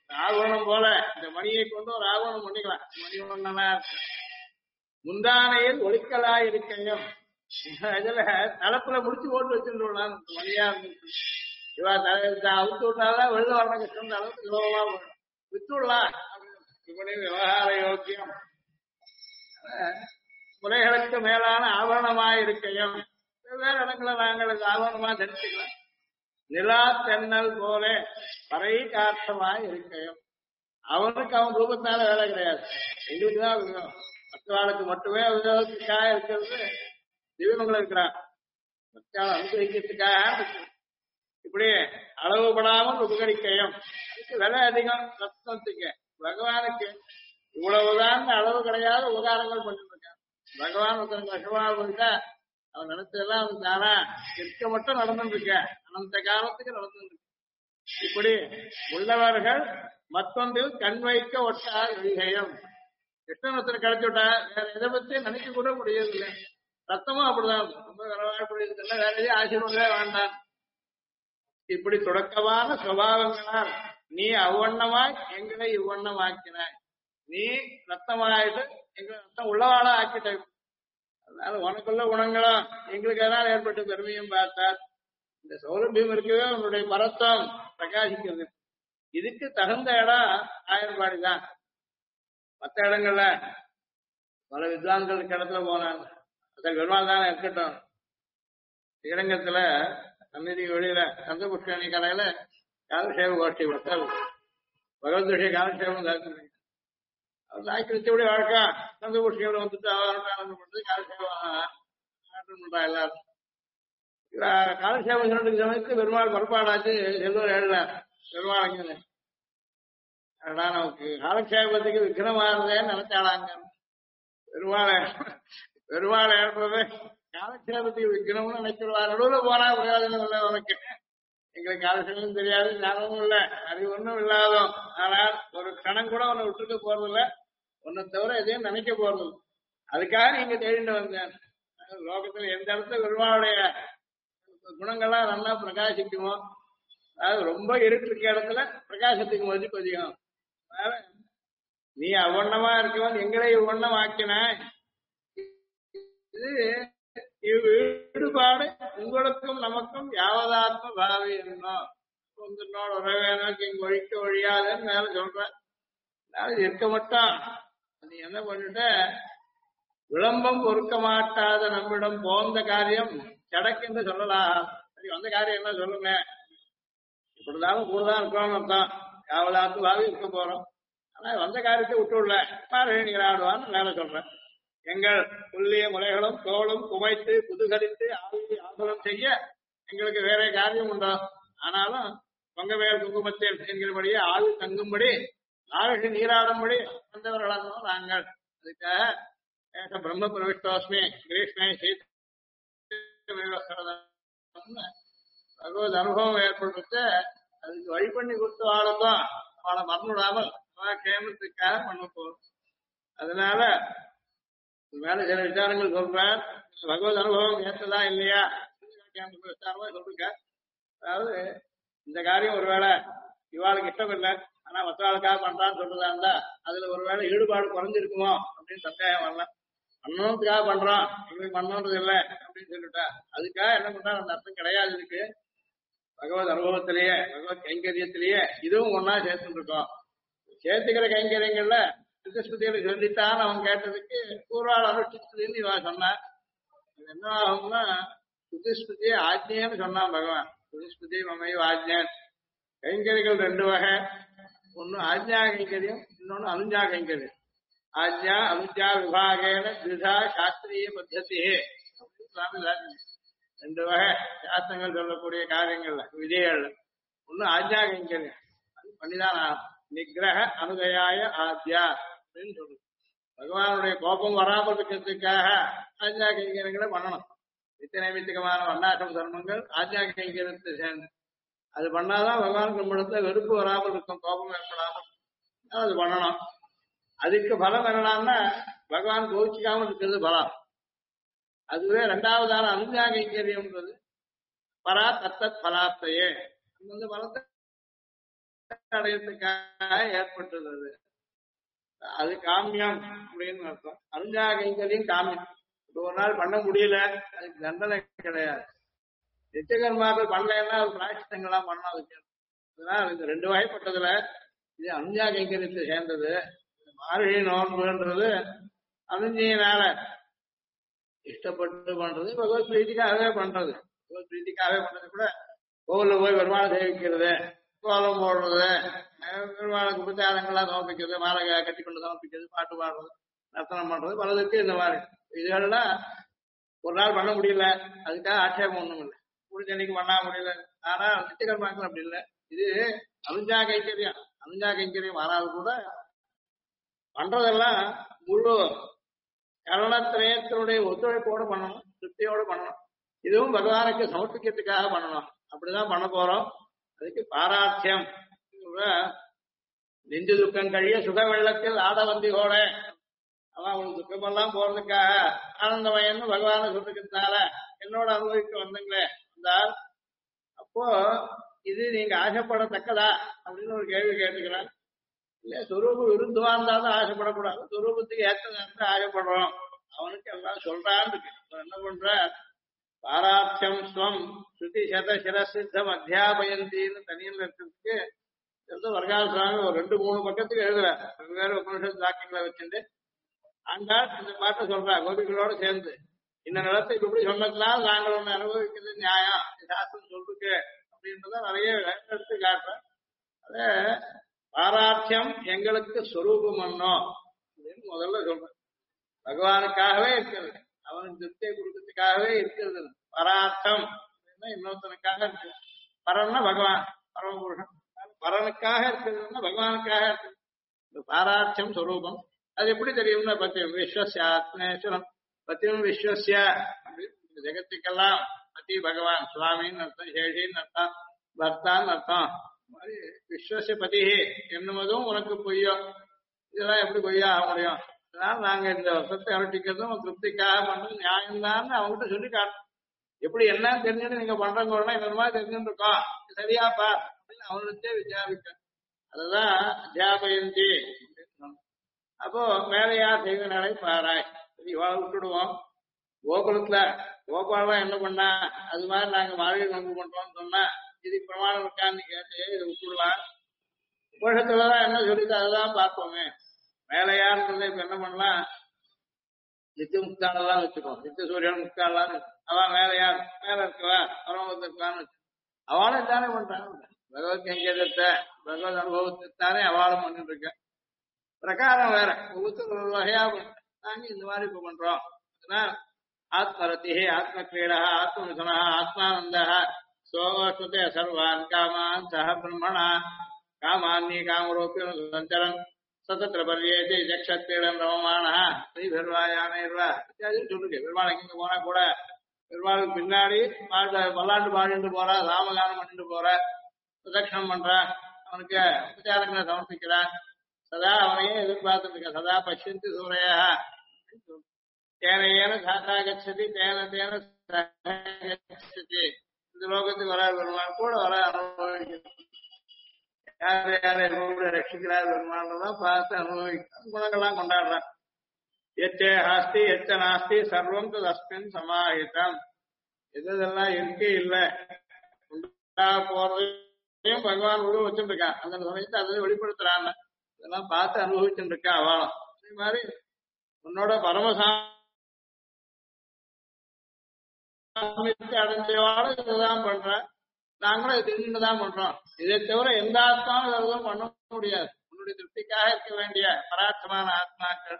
ஆபரணம் போல இந்த மணியை கொண்டு ஒரு ஆபரணம் பண்ணிக்கலாம். மணி ஒண்ணா முந்தானையில் ஒளிக்கலா இருக்கையும் இதுல தளப்புல முடிச்சு போட்டு வச்சுருக்கலாம் மணியா இருந்துச்சு. இவா அவுத்து விட்டாதான் வெளில வரணும் கஷ்டம் அளவுக்கு சுலபமா போயிடும். வித்துடலாம் இப்படி விவகார யோக்கியம் முறைகளுக்கு மேலான ஆபரணமாய் இருக்கையும் வெவ்வேறு இடங்களை நாங்கள் ஆபரணமா தரிச்சுக்கலாம். நிலா தென்னல் போல பறை காற்றமாய் இருக்கையும் அவனுக்கு அவன் ரூபத்தினால வேலை கிடையாது. எங்களுக்குதான் விரோதம். மற்றவாளுக்கு மட்டுமே விரோதத்துக்காக இருக்கிறது திவ்யமங்கலம் இருக்கிறான். மற்ற அனுகிரகிக்கிறதுக்காக இப்படி அளவுபடாமல் உபகரிக்கையும் அதுக்கு விலை அதிகம். ரத்னத்துக்கு பகவானுக்கு இவ்வளவுதான் அளவு கிடையாத உபகாரங்கள் பண்ணிட்டு இருக்கான். பகவான் ஒருத்தனுக்கு வசமா போயிட்டா அவன் நினைச்சதெல்லாம் அவன் தானா இருக்க மட்டும் நடந்துட்டு இருக்க. அனந்த காலத்துக்கு நடந்துட்டு இருக்கு. இப்படி உள்ளவர்கள் மற்றொன்றில் கண் வைக்க ஒட்டார் எழுகையும் கிருஷ்ணனத்தில் கிடைச்சு விட்டா வேற எதை பத்தி நினைக்க கூட முடியதில்லை. ரத்தமும் அப்படிதான் ரொம்ப வரவாக்கூடியதுல வேற எதையும் ஆசீர்வாதே வேண்டாம். இப்படி தொடக்கமான சுபாவங்களால் நீ அவ்வண்ணமாய் எங்களை இவ்வண்ணமாக்கினாய். நீ ரத்தமாயிட்டு எங்களை ரத்தம் உள்ளவாளா ஆக்கிட்ட. அதனால உனக்குள்ள குணங்களும் எங்களுக்கு அதனால ஏற்பட்ட பெருமையும் பார்த்தார். இந்த சௌலபியம் இருக்கவே உன்னுடைய பரத்தம் பிரகாசிக்கிறது. இதுக்கு தகுந்த இடம் ஆயர்பாடிதான். மற்ற இடங்கள்ல பல வித்வான்களுக்கு இடத்துல போனாங்க. அதில் பெருமாள் தானே இருக்கட்டும். ஸ்ரீரங்கத்துல சந்நிதி வெளியில சந்த புஷ்கரணி கரையில காலசேவ கோஷ்டி மக்கள் பகவத்கீதை காலசேவம் தாக்குறீங்க. அவர் தாக்கி வாழ்க்கை சந்த புஷ்கர் வந்துட்டு ஆனந்தம் பண்றது காலசேவம் பண்றா எல்லாரும். காலசேவம் சொன்னதுக்கு சமயத்து பெருமாள் புறப்பாடாச்சு. செல்வர் எழுத பெருமாள் அங்கே நமக்கு காலக்ஷேபத்துக்கு விக்னமா இருந்தேன்னு நினைச்சாளாங்க. பெருமாளை ஏற்பது காலக்ஷேபத்துக்கு விக்னம்னு நினைக்கிறவா. நடுவில் போனா பிரயோஜனம் இல்லை உனக்கு. எங்களுக்கு காலக்ஷேபம் தெரியாது, ஞானமும் இல்லை, அறிவு ஒன்றும் இல்லாதோம். ஆனால் ஒரு கணம் கூட உன்னை விட்டுட்டு போறதில்ல, உன்னை தவிர எதையும் நினைக்க போறதில்லை. அதுக்காக நீங்க தேடிட்டு வந்தேன். லோகத்துல எந்த இடத்துல பெருமாளுடைய குணங்கள்லாம் நல்லா பிரகாசிக்குமோ, அதாவது ரொம்ப இருட்டு இருக்க இடத்துல பிரகாசத்துக்கு மதிப்பு அதிகம். நீ அவ்வண்ணமா இருக்கவன் எங்களை இவ்வண்ணம் ஆக்கினாய். இது ஈடுபாடு உங்களுக்கும் நமக்கும் யாவதாத்ம பாவி என்னோம் உங்களோட உறவே நோக்கி இங்க ஒழிக்க ஒழியாதுன்னு மேல சொல்றேன். இருக்க மாட்டான். நீ என்ன பண்ணிட்ட, விளம்பம் பொறுக்க மாட்டாத நம்மிடம் போந்த காரியம் சடக்கென்று சொல்லலாம். சரி, வந்த காரியம் என்ன சொல்லுங்க. இப்படிதான் கூடதான் இருக்கணும்னு அர்த்தம். யாவதாத்து பாவி இருக்க போறோம். ஆனா வந்த காரியத்தை விட்டுள்ள நீர் ஆடுவான்னு மேல சொல்றேன். எங்கள் புள்ளிய முறைகளும் தோளும் குமைத்து புதுகரித்து ஆசனம் செய்ய எங்களுக்கு வேற காரியம் உண்டோ. ஆனாலும் பொங்கவேல் குங்குமத்தில் என்கிறபடியே ஆள் தங்கும்படி நாகி நீராடும்படி வந்தவர்களாக நாங்கள். அதுக்காக பிரம்ம பிரவிஷ்டோஸ்மி கிரீஷ்மே பகவத் அனுபவம் ஏற்படுத்த அதுக்கு வழி பண்ணி கொடுத்து வாழத்தான் அவளை மறந்துவிடாமல் கேமத்துக்காக பண்ண போறோம். அதனால மேல சில விசாரங்கள் சொல்றேன். பகவத் அனுபவம் ஏற்றதா இல்லையா விசாரமா சொல்லிருக்க. அதாவது இந்த காரியம் ஒருவேளை இவாளுக்கு இஷ்டம் இல்லை, ஆனா மற்றவாளுக்காக பண்றான்னு சொல்றதா இருந்தா அதுல ஒருவேளை ஈடுபாடு குறைஞ்சிருக்குமோ அப்படின்னு சந்தேகம் வரல. பண்ணணுன்றதுக்காக பண்றோம், எங்களுக்கு பண்ணணுன்றது இல்லை அப்படின்னு சொல்லிட்டா அதுக்காக என்ன பண்றா அந்த அர்த்தம் கிடையாது. இருக்கு பகவத் அனுபவத்திலேயே பகவத் கைங்கரியத்திலேயே இதுவும் ஒன்னா சேர்த்துட்டு இருக்கோம். சேர்த்துக்கிற கைங்கரியங்கள்ல சுத்திஸ்பதியில சொல்லித்தான் அவன் கேட்டதுக்கு பூர்வால் அனுஷ்டிச்சதுன்னு இவன் சொன்னான். என்ன ஆகும்னா சுதிஸ்பதியை ஆஜ்ஞன்னு சொன்னான் பகவான். சுதிஸ்பதி மமையோ ஆஜ்ஞான். கைங்கரிகள் ரெண்டு வகை, ஒன்னு ஆஜ்ஞா கைங்கரியம், இன்னொன்னு அனுஜா கைங்கரியம். ஆஜ்ஞா அனுஜா விபாகேன திரிதா சாஸ்திரிய பத்தி ரெண்டு வகை சாஸ்திரங்கள் சொல்லக்கூடிய காரியங்கள்ல விஜயங்கள்ல ஒன்னு ஆஜ்ஞா கைங்கரியம், அது பண்ணிதான் நிகிரக அனுதயாய ஆத்யா அப்படின்னு சொல்லுது. பகவானுடைய கோபம் வராமல் இருக்கிறதுக்காக ஆஜ்ஞா கைங்கரியங்களை பண்ணணும். நித்திய நைமித்திகமான வர்ணாசிரம தர்மங்கள் ஆஜ்ஞா கைங்கரியத்தை சேர்ந்து அது பண்ணாதான் பகவானுக்கு நம்மிடத்துல வெறுப்பு வராமல் இருக்கும், கோபம் ஏற்படாமல் அது பண்ணணும். அதுக்கு பலம் என்னன்னா பகவான் கோவிச்சிக்காமல் இருக்கிறது பலம். அதுவே இரண்டாவதான அனுஜா கைங்கரியம்ன்றது பரா தத்தத் பலாத்தையே அந்த பலத்தை அடையத்துக்காக ஏற்பட்டது அது. அது காமியம் அப்படின்னு அர்த்தம். அருஞ்சா கைங்கரியம் காமியம். ஒரு நாள் பண்ண முடியல, அதுக்கு தண்டனை கிடையாது. நிச்சயகர்மாக்கள் பண்ணலைன்னா அது பிராய்ச்சித்தங்கள்லாம் பண்ணணும் அதுக்கு. அதனால இந்த ரெண்டு வகைப்பட்டதுல இது அனுஞ்சா கைங்கரியத்தை சேர்ந்தது. மார்கழி நோன்புன்றது அனுஞ்சியினால இஷ்டப்பட்டு பண்றது, பகவத் பிரீதிக்காகவே பண்றது. பகவத் பிரீதிக்காகவே பண்றது கூட கோவில்ல போய் பெருமாளை சேவிக்கிறது, கோலம் போடுறது, பெருமாளுக்கு உபச்சாரங்கள்லாம் சமர்ப்பிக்கிறது, மாலை கட்டி கொண்டு சமர்ப்பிக்கிறது, பாட்டு பாடுறது, நர்த்தனம் பண்றது, பலதுக்கு இந்த மாதிரி இதுகள்லாம் ஒரு நாள் பண்ண முடியல, அதுக்காக ஆட்சேபம் ஒண்ணும் இல்லை. முடிஞ்ச அன்னைக்கு பண்ணா முடியல. ஆனா நிச்சயகர்மாக்கள் அப்படி இல்லை. இது அனுஞ்சா கைங்கரியம். அனுஞ்சா கைங்கரியம் ஆனால் கூட பண்றதெல்லாம் முழு கரணத்திரயத்தினுடைய ஒத்துழைப்போடு பண்ணணும், திருப்தியோடு பண்ணணும். இதுவும் பகவானுக்கு சமர்ப்பிக்கிறதுக்காக பண்ணணும். அப்படிதான் பண்ண போறோம். அதுக்கு பாராத்தியம். நெஞ்சு துக்கம் கழிய சுக வெள்ளத்தில் ஆட வந்திகோட, அவன் அவனுக்கு துக்கமெல்லாம் போறதுக்காக ஆனந்தமயன்னு பகவான சொல்றதுனால என்னோட அனுபவிக்க வந்தீங்களே வந்தால், அப்போ இது நீங்க ஆசைப்படத்தக்கதா அப்படின்னு ஒரு கேள்வி கேட்டுக்கிறான். இல்ல சொரூபம் விருந்துவா இருந்தாலும் ஆசைப்படக்கூடாது, சொரூபத்துக்கு ஏற்ற நேரத்தை ஆசைப்படுறோம். அவனுக்கு எல்லாம் சொல்றான்னு என்ன பண்ற, பாராட்சியம் ஸ்வம் ஸ்ருதி சத சிரசித்தம் அத்தியாபயந்தின்னு தனியில் இருக்கிறதுக்கு வரகால சுவாமி ஒரு 2-3 பக்கத்துக்கு எழுதுறார். வெவ்வேறு உபனிஷத் வாக்கியங்களை வச்சுட்டு ஆண்டாள் இந்த பாட்டை சொல்றா கோபிகளோட சேர்ந்து. இந்த நிலத்தை இப்படி சொன்னதுனால நாங்கள் ஒண்ணு அனுபவிக்கிறது நியாயம், சாஸ்திரம் சொல்லிருக்கு அப்படின்றத நிறைய எடுத்து காட்டுறேன். அத பாராட்சியம் எங்களுக்கு சொரூபம் பண்ணோம் அப்படின்னு முதல்ல சொல்றேன். பகவானுக்காகவே இருக்கிறது, அவனுக்கு திருப்தியை கொடுக்கறதுக்காகவே இருக்கிறது. பரார்த்தம் அப்படின்னா இன்னொருத்தனுக்காக இருக்கு. பரன்னா பகவான், பரமபுருஷன். பரனுக்காக இருக்கிறதுன்னா பகவானுக்காக இருக்குது. இந்த பாராட்சியம் சொரூபம். அது எப்படி தெரியும்னா பத்தியம் விஸ்வசிய ஆத்மேஸ்வரம், பத்தியம் விஸ்வசிய அப்படின்னு ஜெகத்துக்கெல்லாம் பத்தி பகவான் சுவாமின்னு அர்த்தம், சேஷின்னு அர்த்தம், பர்த்தான்னு அர்த்தம். மாதிரி விஸ்வசிய பதி என்னுவதும் உனக்கு பொய்யோ, இதெல்லாம் எப்படி பொய்யா ஆக முடியும்? அதனால நாங்க இந்த வருஷத்தை அனுஷ்டிக்கிறதும் திருப்திக்காக பண்றது நியாயம்தான்னு அவங்ககிட்ட சொல்லி காட்டணும். எப்படி என்ன தெரிஞ்சுட்டு நீங்க பண்றவங்க இந்த மாதிரி தெரிஞ்சுட்டு இருக்கோம், சரியாப்பா அப்படின்னு அவனுக்கே விசாரிக்க. அதுதான் அத்தியாபயந்தி. அப்போ மேலையா செய்த நிலை பாராய், இவாள விட்டுடுவோம். கோகுலத்துல கோபாலாம் என்ன பண்ணா அது மாதிரி நாங்க மாளிகை நோன்பு பண்றோம்னு சொன்னா இதுக்கு பிரமாணம் இருக்கான்னு கேட்டு இதை விட்டுடலாம். உபனிஷத்துலதான் என்ன சொல்லிட்டு அதுதான் பார்ப்போமே. மேலையான்றதை இப்ப என்ன பண்ணலாம், நித்திய முக்தானெல்லாம் வச்சுக்கோ, நித்திய சூரியன் முக்தானெல்லாம் அவன் மேலையார் மேல இருக்கவா பரமபுரத்து இருக்கான்னு அவளும் தானே பண்றாங்க. பகவத் கைங்கரியத்தை பகவத் அனுபவத்தைத்தானே அவளும் பண்ணிட்டு இருக்க. பிரகாரம் வேற ஒவ்வொருத்தர் ஒரு வகையா நாங்க இந்த மாதிரி இப்ப பண்றோம். ஆத்மரதி ஆத்ம கிரீடா ஆத்மமிசனா ஆத்மானந்த சோகோஷ்டத்தை சர்வான் காமான் சஹ பிரம்மணா காமான்ய காமரோப்பிய சஞ்சரன் சதத்திர பரியேதி ஜக்ஷத்திரன் ரமமான ஸ்ரீபெருவாயானேர்வா இத்தியாதி சொல்லுங்க. பெருமாள் எங்க போனா கூட பெருமாளுக்கு பின்னாடி பல்லாண்டு பாடிட்டு போறா, ராமகானம் பண்ணிட்டு போற, பிரதட்சணம் பண்றா, அவனுக்கு உபச்சாரங்களை சமர்ப்பிக்கிறான். சதா அவனையே எதிர்பார்த்துட்டு இருக்க. சதா பஷ்யந்தி சூரையா தேன ஏன சாத்தா கச்சதி தேன தேன கச்சதி. இந்த லோகத்துக்கு வர பெருமாள் கூட வர அனுபவிக்கிறது. யார் யாரை ரட்சிக்கிறார் பெருமாள் பார்த்து அனுபவிக்க குணங்கள்லாம் கொண்டாடுறான். எச்சே ஆஸ்தி எச்ச நாஸ்தி சர்வம் தஸ்மின் சமாஹிதம். எதெல்லாம் இருக்கே இல்லை போறதையும் பகவான் உருவ வச்சுட்டு இருக்கான். அந்த சமயத்தை அதை வெளிப்படுத்துறான். இதெல்லாம் பார்த்து அனுபவிச்சுட்டு இருக்கா அவளும். அதே மாதிரி உன்னோட பரமசாமியத்தை அடைஞ்சவாட இதுதான் பண்ற, நாங்களும் இது தெரிஞ்சுதான் பண்றோம். இதை தவிர எந்த ஆத்மாவும் எதுவும் பண்ண முடியாது. உன்னுடைய திருப்திக்காக இருக்க வேண்டிய பராட்சமான ஆத்மாக்கள்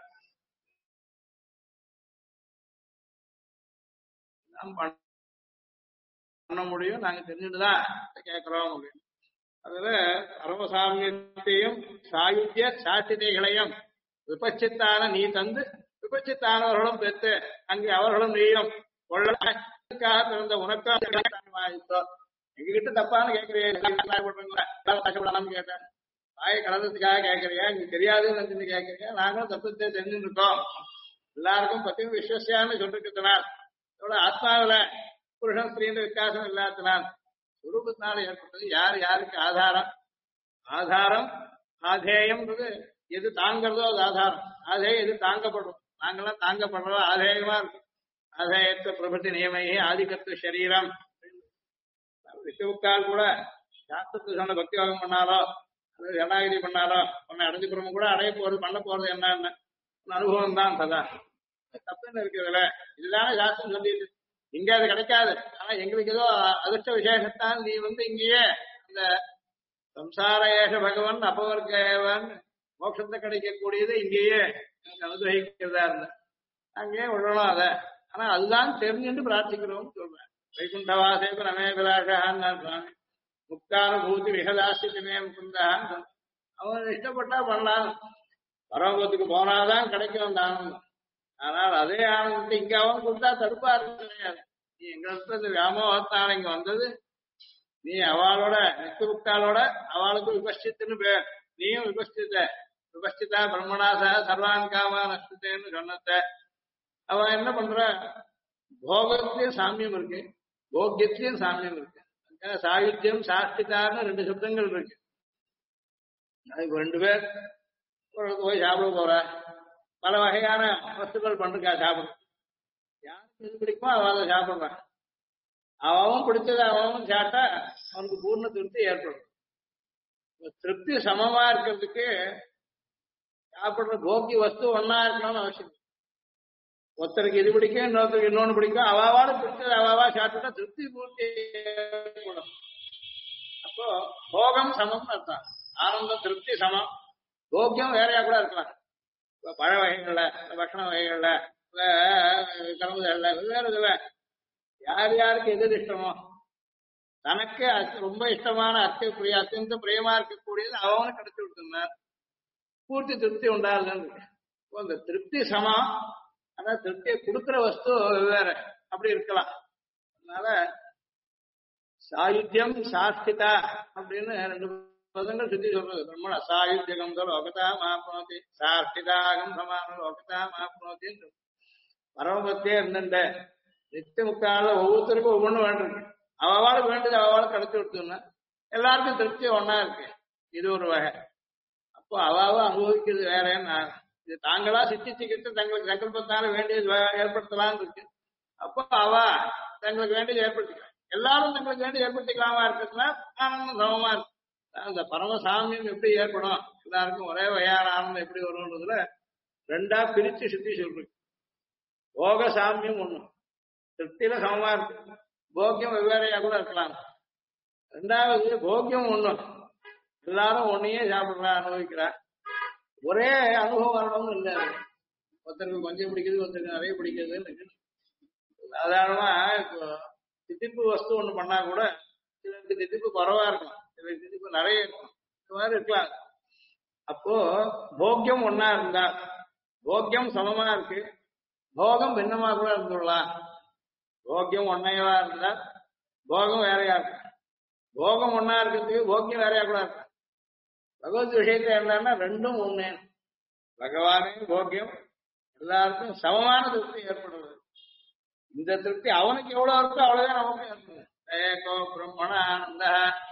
பண்ண முடியும். நாங்க தெரிஞ்சுட்டுதான் கேட்கிறோம் அப்படின்னு. அதுல பரமசாமியத்தையும் சாயுத்திய சாஸ்திரிகளையும் விபச்சித்தான நீ தந்து விபச்சித்தானவர்களும் பெற்று அங்கே அவர்களும் நீயும் கொள்ளக்காக பிறந்த உனக்கும் எங்ககிட்ட தப்பான்னு கேட்கறியான்னு கேட்டேன். வாயை கலந்ததுக்காக கேட்கறியா, இங்க தெரியாதுன்னு நினைச்சு கேட்கறியா? நாங்களும் தப்பத்தை தெரிஞ்சுட்டு இருக்கோம். எல்லாருக்கும் பத்தி விஸ்வசியான்னு சொல்லிருக்கிறதுனால் இதோட ஆத்மாவில புருஷன் ஸ்திரீன்ற வித்தியாசம் இல்லாதனால் சுரூபத்தினால ஏற்பட்டது யார் யாருக்கு ஆதாரம் ஆதாரம் ஆதேயம்ன்றது எது தாங்கிறதோ அது ஆதாரம். ஆதேயம் எது தாங்கப்படும். நாங்கெல்லாம் தாங்கப்படுறதோ ஆதேயமா இருக்கும். ஆதேயத்த பிரபத்தி நியமையே ஆதிக்கத்து சரீரம். விஷ்ணுவுக்கால் கூட சாஸ்திரத்துக்கு சொன்ன பக்தி யோகம் பண்ணாரோ அல்லது ஜனாகிரி பண்ணாரோ உன்னை அடைஞ்சு பிறகு கூட அடைய போறது பண்ண போறது என்னன்னு அனுபவம் தான் சதா. தப்புன்னு இருக்குதுல. இதுதானே சாஸ்திரம் சொல்லிட்டு இங்க அது கிடைக்காது. ஆனா எங்களுக்கு ஏதோ அதிர்ஷ்ட விசேஷத்தான் நீ இங்கேயே அந்த சம்சார ஏஷ பகவன் அபவர்கவன் மோட்சத்தை கிடைக்கக்கூடியது இங்கேயே அனுகிரகிக்கிறதா இருந்த அங்கேயே விடணும் அத. ஆனா அதுதான் தெரிஞ்சுட்டு பிரார்த்திக்கிறோம் சொல்றேன். வைகுண்டவாசேப நமே விலாசான்னு சுவாமி முக்தானுபூதி விகதாசித்தமே முகுந்தான்னு அவன் இஷ்டப்பட்டா பண்ணலாம். பரமபத்துக்கு போனாதான் கிடைக்கும் தானம். ஆனால் அதே ஆனந்தத்தை இங்க அவன் கொடுத்தா தடுப்பா கிடையாது. நீ எங்களுக்கு இந்த வியாமோகத்தான இங்க வந்தது. நீ அவளோட நித்திய அவளுக்கு விபஸ்தித்துன்னு பேர். நீயும் விபஸ்திதா பிரம்மணாசா சர்வான் காமா நஷ்டத்தேன்னு சொன்னத அவன் என்ன பண்ற? போகத்திலயும் சாமியம் இருக்கு, போக்கியத்திலயும் சாமியம் இருக்கு. சாகித்யம் சாஸ்திதான்னு ரெண்டு சப்தங்கள் இருக்கு. அதுக்கு ரெண்டு பேர் போய் சாப்பிட போற பல வகையான வஸ்துக்கள் பண்றா சாப்பிடும். யாருக்கு எது பிடிக்குமோ அவன் சாப்பிடுறான். அவன் பிடிச்சது அவன் சாப்பிட்டா அவனுக்கு பூர்ண திருப்தி ஏற்படும். திருப்தி சமமா இருக்கிறதுக்கு சாப்பிடுற போக்கி வஸ்து ஒன்னா இருக்கணும்னு அவசியம். ஒருத்தருக்கு இது பிடிக்கும், இன்னொருத்தருக்கு இன்னொன்னு பிடிக்கும். அவாவாடு பிடிச்சது அவாவா சாப்பிட்டா திருப்தி பூர்த்தி ஏற்படும். அப்போ போகம் சமம்னு அர்த்தம். ஆனந்தம் திருப்தி சமம். போக்கியம் வேறையா கூட இருக்கலாம். பழ வகைகள்ல பட்சண வகைகள்ல கலந்துகள்ல வெவ்வேறு இதுல யார் யாருக்கு எது இஷ்டமோ தனக்கு ரொம்ப இஷ்டமான அத்தியந்த பிரியமா இருக்கக்கூடியது அவனும் கிடைச்சு விட்டுருந்தார். பூர்த்தி திருப்தி உண்டாதுன்னு. இந்த திருப்தி சமம். ஆனா திருப்தியை கொடுக்கிற வஸ்து வெவ்வேறு அப்படி இருக்கலாம். அதனால சாயுத்தியம் சாஸ்திதா அப்படின்னு ரெண்டு பதங்கள் சுத்தி சொல்றது. பிரம்மண சாயுத்தியகம் லோகதா மாப்னோதி சாஸ்திதாகம் சமான லோகதா மாப்னோதி. பரமபத்தியே இருந்த நித்திய முக்தால ஒவ்வொருத்தருக்கும் ஒவ்வொன்றும் வேண்டும். அவளுக்கு வேண்டியது அவளுக்கு கிடைச்சி விட்டுன்னா எல்லாருக்கும் திருப்தி ஒன்னா இருக்கு. இது ஒரு வகை. அப்போ அவாவ அனுபவிக்கிறது வேறேன்னு இது தாங்களா சித்திச்சுக்கிட்டு தங்களுக்கு சங்கல்பத்தால வேண்டியது ஏற்படுத்தலாம்னு இருக்கு. அப்போ தங்களுக்கு வேண்டியது ஏற்படுத்திக்கலாம். எல்லாரும் தங்களுக்கு வேண்டியது ஏற்படுத்திக்கலாமா இருக்கிறதுனா ஆனந்தம் சமமா இருக்கு. அந்த பரமசாமியம் எப்படி ஏற்படும், எல்லாருக்கும் ஒரே வகையான ஆனந்தம் எப்படி வரும்ன்றதுல ரெண்டா பிரிச்சு சுத்தி சொல்றேன். போக சாமியம் ஒண்ணு திருப்தியில சமமா இருக்கு. போக்கியம் வெவ்வேறையா கூட இருக்கலாம். ரெண்டாவது போக்கியம் ஒண்ணு எல்லாரும் ஒன்னையே சாப்பிடுறா அனுபவிக்கிறா. ஒரே அனுபவம் வரணும்னு இல்லை. ஒருத்தருக்கு கொஞ்சம் பிடிக்குது, ஒருத்தருக்கு நிறைய பிடிக்குதுன்னு. சாதாரணமா இப்போ தித்திப்பு வஸ்து ஒண்ணு பண்ணா கூட சிலருக்கு தித்திப்பு குறைவா இருக்கும், சிலருக்கு தித்திப்பு நிறைய இருக்கும். இந்த மாதிரி இருக்கலாம். அப்போ போக்கியம் ஒன்னா இருந்தா போக்கியம் சமமா இருக்கு, போகம் பின்னமா கூட இருந்துடலாம். போக்கியம் ஒன்னையவா இருந்தா போகம் வேறையா இருக்கு. போகம் ஒன்னா இருக்கிறதுக்கு போக்கியம் வேறையா கூட இருக்கு. பகவத் விஷயத்துல என்னன்னா ரெண்டும் ஒண்ணு. பகவானே போக்கியம் எல்லாருக்கும் சமமான திருப்தி ஏற்படுவது. இந்த திருப்தி அவனுக்கு எவ்வளவு இருக்கோ அவ்வளவுதான் நமக்கு ஏற்படும். ஏகோ பிரம்மண ஆனந்த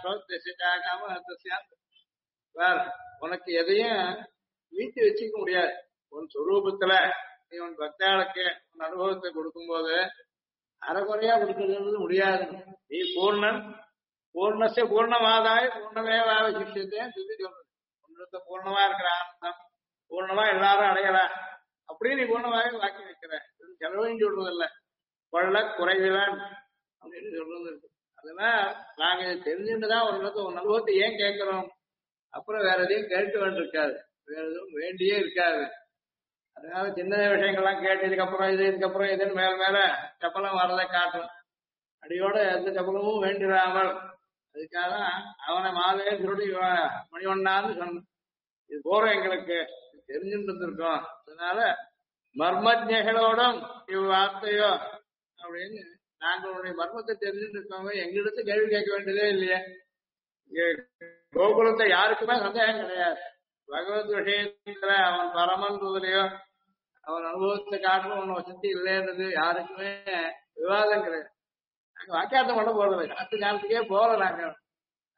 உனக்கு எதையும் வீட்டு வச்சுக்க முடியாது. உன் சொரூபத்துல நீ உன் பக்தாளுக்கு உன் அனுபவத்தை கொடுக்கும் போது அரைக்குறையா கொடுக்கறது முடியாது. நீ பூர்ணன், பூர்ணச பூர்ணமாதாய் பூர்ணமே சிஷ்யத்தை சொல்லி சொல்றது. ஒன்றத்தை பூர்ணமா இருக்கிற ஆனந்தம் பூர்ணமா எல்லாரும் அடையலாம் அப்படின்னு நீ பூர்ணமாவே வாக்கி வைக்கிற. செலவழிஞ்சு விடுறதில்ல, கொள்ள குறைவிலான் அப்படின்னு சொல்றது இருக்கு. அதெல்லாம் நாங்க தெரிஞ்சுட்டுதான் ஒரு இடத்துல ஒரு அனுபவத்தை ஏன் கேட்கிறோம். அப்புறம் வேற எதையும் கேட்க வேண்டியிருக்காது, வேற எதுவும் வேண்டியே இருக்காது. அதனால சின்ன விஷயங்கள்லாம் கேட்டு இதுக்கப்புறம் இதுன்னு மேல மேல சப்பலம் வரதை காட்டும். அடியோட எந்த சப்பலமும் வேண்டிடாமல் அதுக்காக அவனை மாலையே சுருடி மணிவண்ணான்னு சொன்ன. இது போறோம் எங்களுக்கு தெரிஞ்சுட்டு இருந்திருக்கோம். அதனால மர்மஜகளோடும் இவ்வார்த்தையோ அப்படின்னு நாங்களுடைய மர்மத்தை தெரிஞ்சுட்டு இருக்கோங்க. எங்களிடத்து கேள்வி கேட்க வேண்டியதே இல்லையே. கோகுலத்தை யாருக்குமே சந்தேகம் கிடையாது. பகவத் விஷயத்துல அவன் பரமன்றதுலயோ அவன் அனுபவத்தை காட்டணும் ஒண்ணு வசதி இல்லைன்றது யாருக்குமே விவாதம் கிடையாது. நாங்க வாக்கியார்த்தம் பண்ண போறது இல்லை. அடுத்த காலத்துக்கே போல நாங்க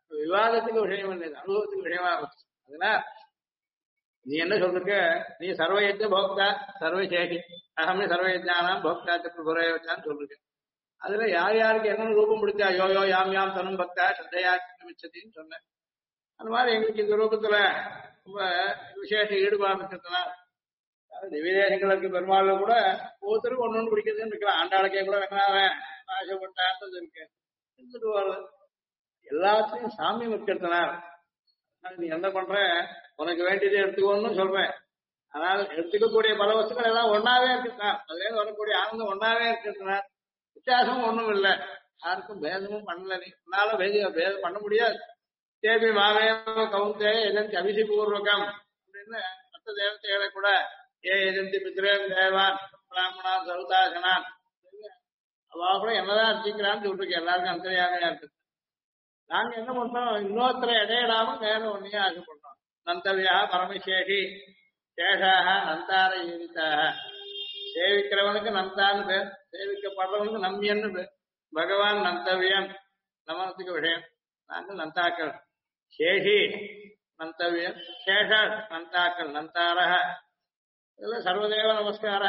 விவாதத்துக்கு விஷயம் இல்லை, அனுபவத்துக்கு விஷயமா இருக்கும். அதனால நீ என்ன சொல்றக்க, நீ சர்வயஜ போக்தா சர்வசேஷி அகமே சர்வயஜானாம் போக்தா பிரபுரேவச்சான்னு சொல்லிருக்க. அதுல யார் யாருக்கு என்னென்ன ரூபம் பிடிச்சா யோயோ யாம் யாம் தனும் பக்தா ஸ்ரத்தையா மிச்சத்தின்னு சொன்னேன். அந்த மாதிரி எங்களுக்கு இந்த ரூபத்துல ரொம்ப விசேஷ ஈடுபாடு இருக்கிறதுனா, திவ்யதேசங்களுக்கு பெருமாள் கூட ஒவ்வொருத்தருக்கும் ஒண்ணு பிடிக்குதுன்னு இருக்கலாம். ஆண்டாளுக்கே கூட வெங்கடாவன் ஆசைப்பட்டான்றது இருக்கு, இருந்துட்டு வருது. எல்லாத்தையும் சாமியம் இருக்கிறதுனால நீ என்ன பண்ற, உனக்கு வேண்டியதை எடுத்துக்கோன்னு சொல்றேன். ஆனால் எடுத்துக்கக்கூடிய பல வஸ்துக்கள் எல்லாம் ஒன்னாவே இருக்கிறதுனால, அதுல இருந்து வரக்கூடிய ஆனந்தம் ஒன்னாவே இருக்கிறதுனால வித்தியாசமும் ஒண்ணும் இல்லை. யாருக்கும் பேதமும் பண்ணல. நீ உன்னால பேதம் பண்ண முடியாது. தேவி மாவே கவுந்தே எதந்தி அபிஷேகபூர்வகம் அப்படின்னு மற்ற தேவதைகளை கூட ஏ எதந்தி பித்ரேன் தேவான் பிராமணான் சவுதாசனான் அவா கூட என்னதான் அர்ச்சிக்கிறான்னு சொல்லிருக்கு. எல்லாருக்கும் அந்தரியாமையா இருக்கு. நாங்க என்ன பண்றோம், இன்னொருத்தரை இடையிடாம வேற ஒன்னையும் ஆசைப்படுறோம். நந்தவியா பரமசேஷி சேஷாக நந்தார ஈரித்தாக. சேவிக்கிறவனுக்கு நந்தான்னு பேர், சேவிக்கப்படுறவனுக்கு நம்பியன்னு பேர். பகவான் நந்தவியன் நமனத்துக்கு விஷயம். நாங்கள் நந்தாக்கள். சேஷி நந்தவியன், சேஷ நந்தாக்கள் நந்தாரக. இதுல சர்வதேவ நமஸ்காரா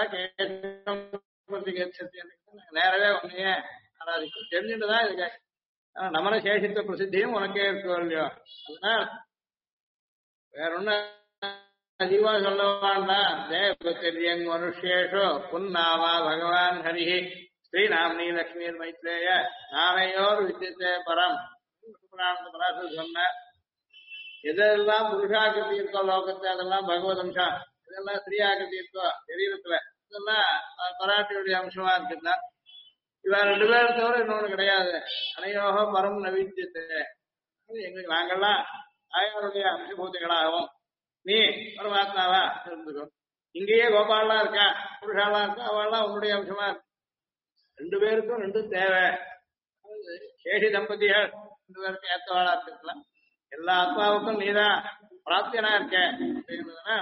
நேரவே உன்னையே ஆராதிக்கும். தெரிஞ்சுட்டுதான் இதுக்கு நமன சேஷித்த பிரசித்தியும் உனக்கே இருக்கு இல்லையோ. அதனால வேற ஒண்ணு அதிகமா சொல்ல வேண்டாம். தேவத்திரியங் மனுஷேஷோ புன்னாமா பகவான் ஹரிஹி ஸ்ரீநாம்னி லட்சுமி மைத்ரேய நானையோர் வித்தியத்தே பரம் சொன்ன. எதெல்லாம் புருஷாக்கிருதி இருக்கோ லோகத்தை அதெல்லாம் பகவத் அம்சம், இதெல்லாம் ஸ்ரீயாக்கிருதி இருக்கோ சரீரத்துல இதெல்லாம் பராட்டியுடைய அம்சமா இருக்குதா. இவ ரெண்டு பேரும் தவிர இன்னொன்னு கிடையாது. அனையோக பரம் நவீத்தியத்தை எங்களுக்கு நாங்கெல்லாம் ஆயாருடைய அம்சபூதிகளாகவும் நீ பரமாத்மாவா இருந்துக்கோ. இங்கேயே கோபாலா இருக்கா, புருஷாலா இருக்கா, அவெல்லாம் உன்னுடைய அம்சமா இருக்கு. ரெண்டு பேருக்கும் ரெண்டும் தேவை. சேஷி தம்பதிகள் ரெண்டு பேருக்கும் ஏத்தவாளா இருக்கலாம். எல்லா ஆத்மாவுக்கும் நீதான் பிராப்தியனா இருக்க அப்படின்றதுனா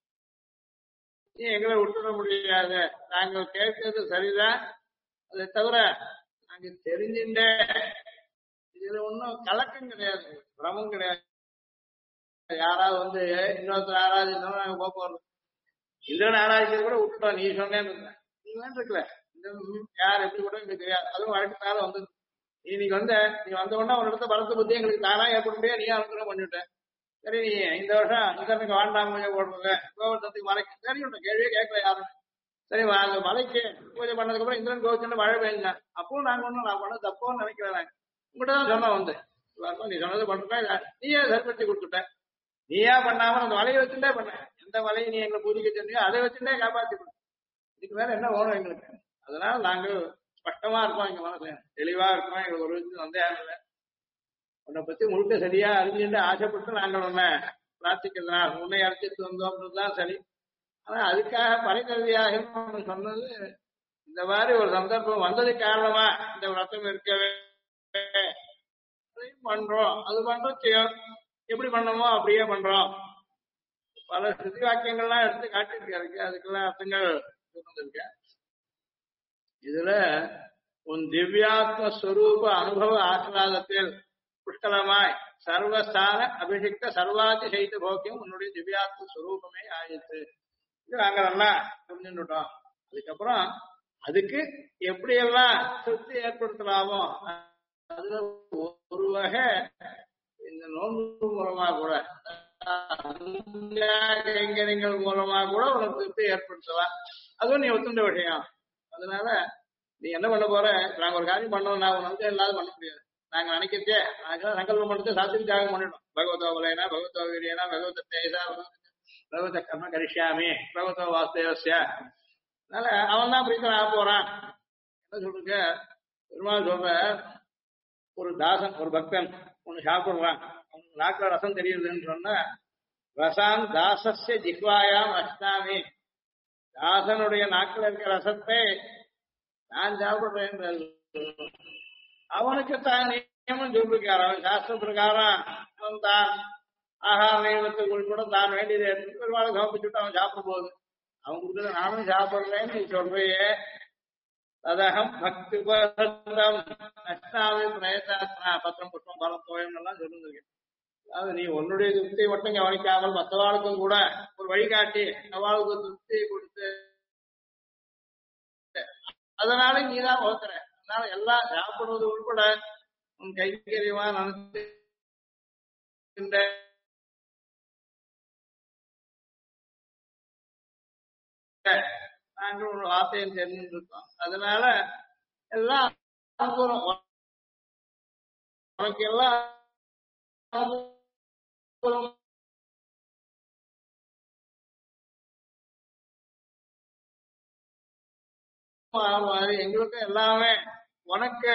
நீ எங்களை விட்டுட முடியாது. நாங்கள் கேட்கறது சரிதான். அதை தவிர நாங்க தெரிஞ்சுட்டே இதுல ஒன்னும் கலக்கம் கிடையாது, பிரமம் கிடையாது. யாராவது வந்து இன்னொருத்தர் ஆராதிச்சோம் நாங்க போக போறோம். இந்திரன் ஆராதிக்கிறது கூட விட்டுட்டோம். நீ சொன்னேன்னு நீ வேண்டிருக்கல. இந்த யார் எப்படி கூட எங்களுக்கு தெரியாது. அதுவும் வழக்கத்தால வந்து இன்னைக்கு நீ வந்த உடனே ஒரு இடத்த பலத்த பத்தி எங்களுக்கு தானா ஏற்பட முடியாது. நீ அனுகிரகம் பண்ணிவிட்டேன். சரி நீ இந்த வருஷம் இந்திரனுக்கு வாண்டாம் பூஜை போடுறது கோவர்த்தனத்துக்கு மலைக்கு சரி உன்னை கேள்வியே கேட்கல யாரும். சரி அந்த மலைக்கு பூஜை பண்ணதுக்கு அப்புறம் இந்திரன் கோவிச்சுட்டு மழை பெய்ஞ்சேன். அப்பவும் நாங்க ஒண்ணும் நான் பண்ண தப்போன்னு நினைக்கிறேன். நாங்க உங்ககிட்ட தான் சொன்ன வந்து நீ சொன்னது பண்றேன். நீயே சரிப்படுத்தி கொடுத்துட்ட. நீயா பண்ணாம அந்த மலையை வச்சுட்டே பண்ண. எந்த மலையை நீ எங்களை பூஜைக்கு சொன்னியோ அதை வச்சுட்டே காப்பாத்தி கொடுத்த. இதுக்கு மேல என்ன வேணும் எங்களுக்கு? அதனால நாங்க ஸ்பஷ்டமா இருக்கோம், எங்க மனசுல தெளிவா இருக்கோம். எங்களுக்கு ஒரு விஷயம் சந்தேகம் இல்லை. உன்னை பத்தி முழுக்க சரியா அறிஞ்சுட்டு ஆசைப்பட்டு நாங்கள் உன்னை பிரார்த்திக்கிறதுனால உன்னை அழைச்சிட்டு வந்தோம்ன்றதுதான் சரி. ஆனா அதுக்காக பரிகல்வியாக சொன்னது இந்த மாதிரி ஒரு சந்தர்ப்பம் வந்தது காரணமா இந்த விரதம் இருக்கவே பண்றோம். அது பண்றோம் செய்யும். எப்படி பண்ணமோ அப்படியே பண்றோம். பல ஸ்ருதி வாக்கியங்கள்லாம் எடுத்து காட்டியிருக்காரு. அதுக்கெல்லாம் அர்த்தங்கள் இருக்க. இதுல உன் திவ்யாத்மஸ்வரூப அனுபவ ஆசிராதத்தில் புஷ்கலமாய் சர்வஸ்தான அபிஷிக்த சர்வாதிசைத்த போக்கியம் உன்னுடைய திவ்யாத்ம ஸ்வரூபமே ஆயிடுச்சு. இது நாங்க நல்லா புரிஞ்சுட்டோம். அதுக்கப்புறம் அதுக்கு எப்படியெல்லாம் திருப்தி ஏற்படுத்தலாமோ அதுல ஒரு வகை இந்த நோன்பு மூலமா கூட கைங்கரியங்கள் மூலமா கூட உனக்கு திருப்தி ஏற்படுத்தலாம். அதுவும் நீ ஒத்துண்ட விஷயம். அதனால நீ என்ன பண்ண போற, நாங்க ஒரு காரியம் பண்ணோம், நான் உனக்கு எல்லாரும் பண்ண முடியாது. நாங்க நினைக்கிறதே சங்கல்பம் பண்ணிட்டு சாத்திரி தியாகம் பண்ணிட்டோம். பகவதோ வலைனா பகவதோ வீரியனா பகவத தேசா பகவத கர்ம கரிஷ்யாமி பகவதோ வாஸ்தேவசிய. அதனால அவன் தான் பிரீத்தன் ஆக போறான். என்ன சொல்றீங்க, பெருமாள் சொல்ற ஒரு தாசன் ஒரு பக்தன் ஒண்ணு சாப்பிடுறான், அவனுக்கு நாக்குல ரசம் தெரியுதுன்னு சொன்னா ரசான் தாசஸ்ய ஜிஹ்வாயாம் அஷ்டாமி. தாசனுடைய நாக்குல இருக்கிற ரசத்தை நான் சாப்பிடுறேன். அவனுக்கு தான் நியமம் சொல்லிருக்காரு. அவன் சாஸ்திர பிரகாரம் அவன் தான் ஆகார நியமத்துக்குள் கூட தான் வேண்டியதை எடுத்து பெருமாள் சமர்ப்பிச்சுட்டு அவன் சாப்பிடும் போது அவன் கொடுத்தது நானும் சாப்பிடுறேன்னு நீ சொல்றியே, ததகம் பக்தி உபகரணம் அஷ்டாவி பிரயத்தாத்மா பத்திரம் புஷ்பம் பலம் தோயம் எல்லாம் சொல்லிருக்கேன். அதாவது நீ உன்னுடைய திருப்தியை மட்டும் கவனிக்காமல் மற்றவாளுக்கும் கூட ஒரு வழிகாட்டி அவளுக்கு திருப்தியை கொடுத்து அதனால நீதான் ஓத்துற. அதனால எல்லாம் சாப்பிடுவது உட்பட உன் கைங்கரியமா நினைக்கின்ற நாங்கள் ஒரு வார்த்தையை தெரிஞ்சிருக்கோம். அதனால எல்லாம் அனுகூலம். உனக்கு எல்லாம் அனுகூலம் எங்களுக்கு எல்லாமே உனக்கு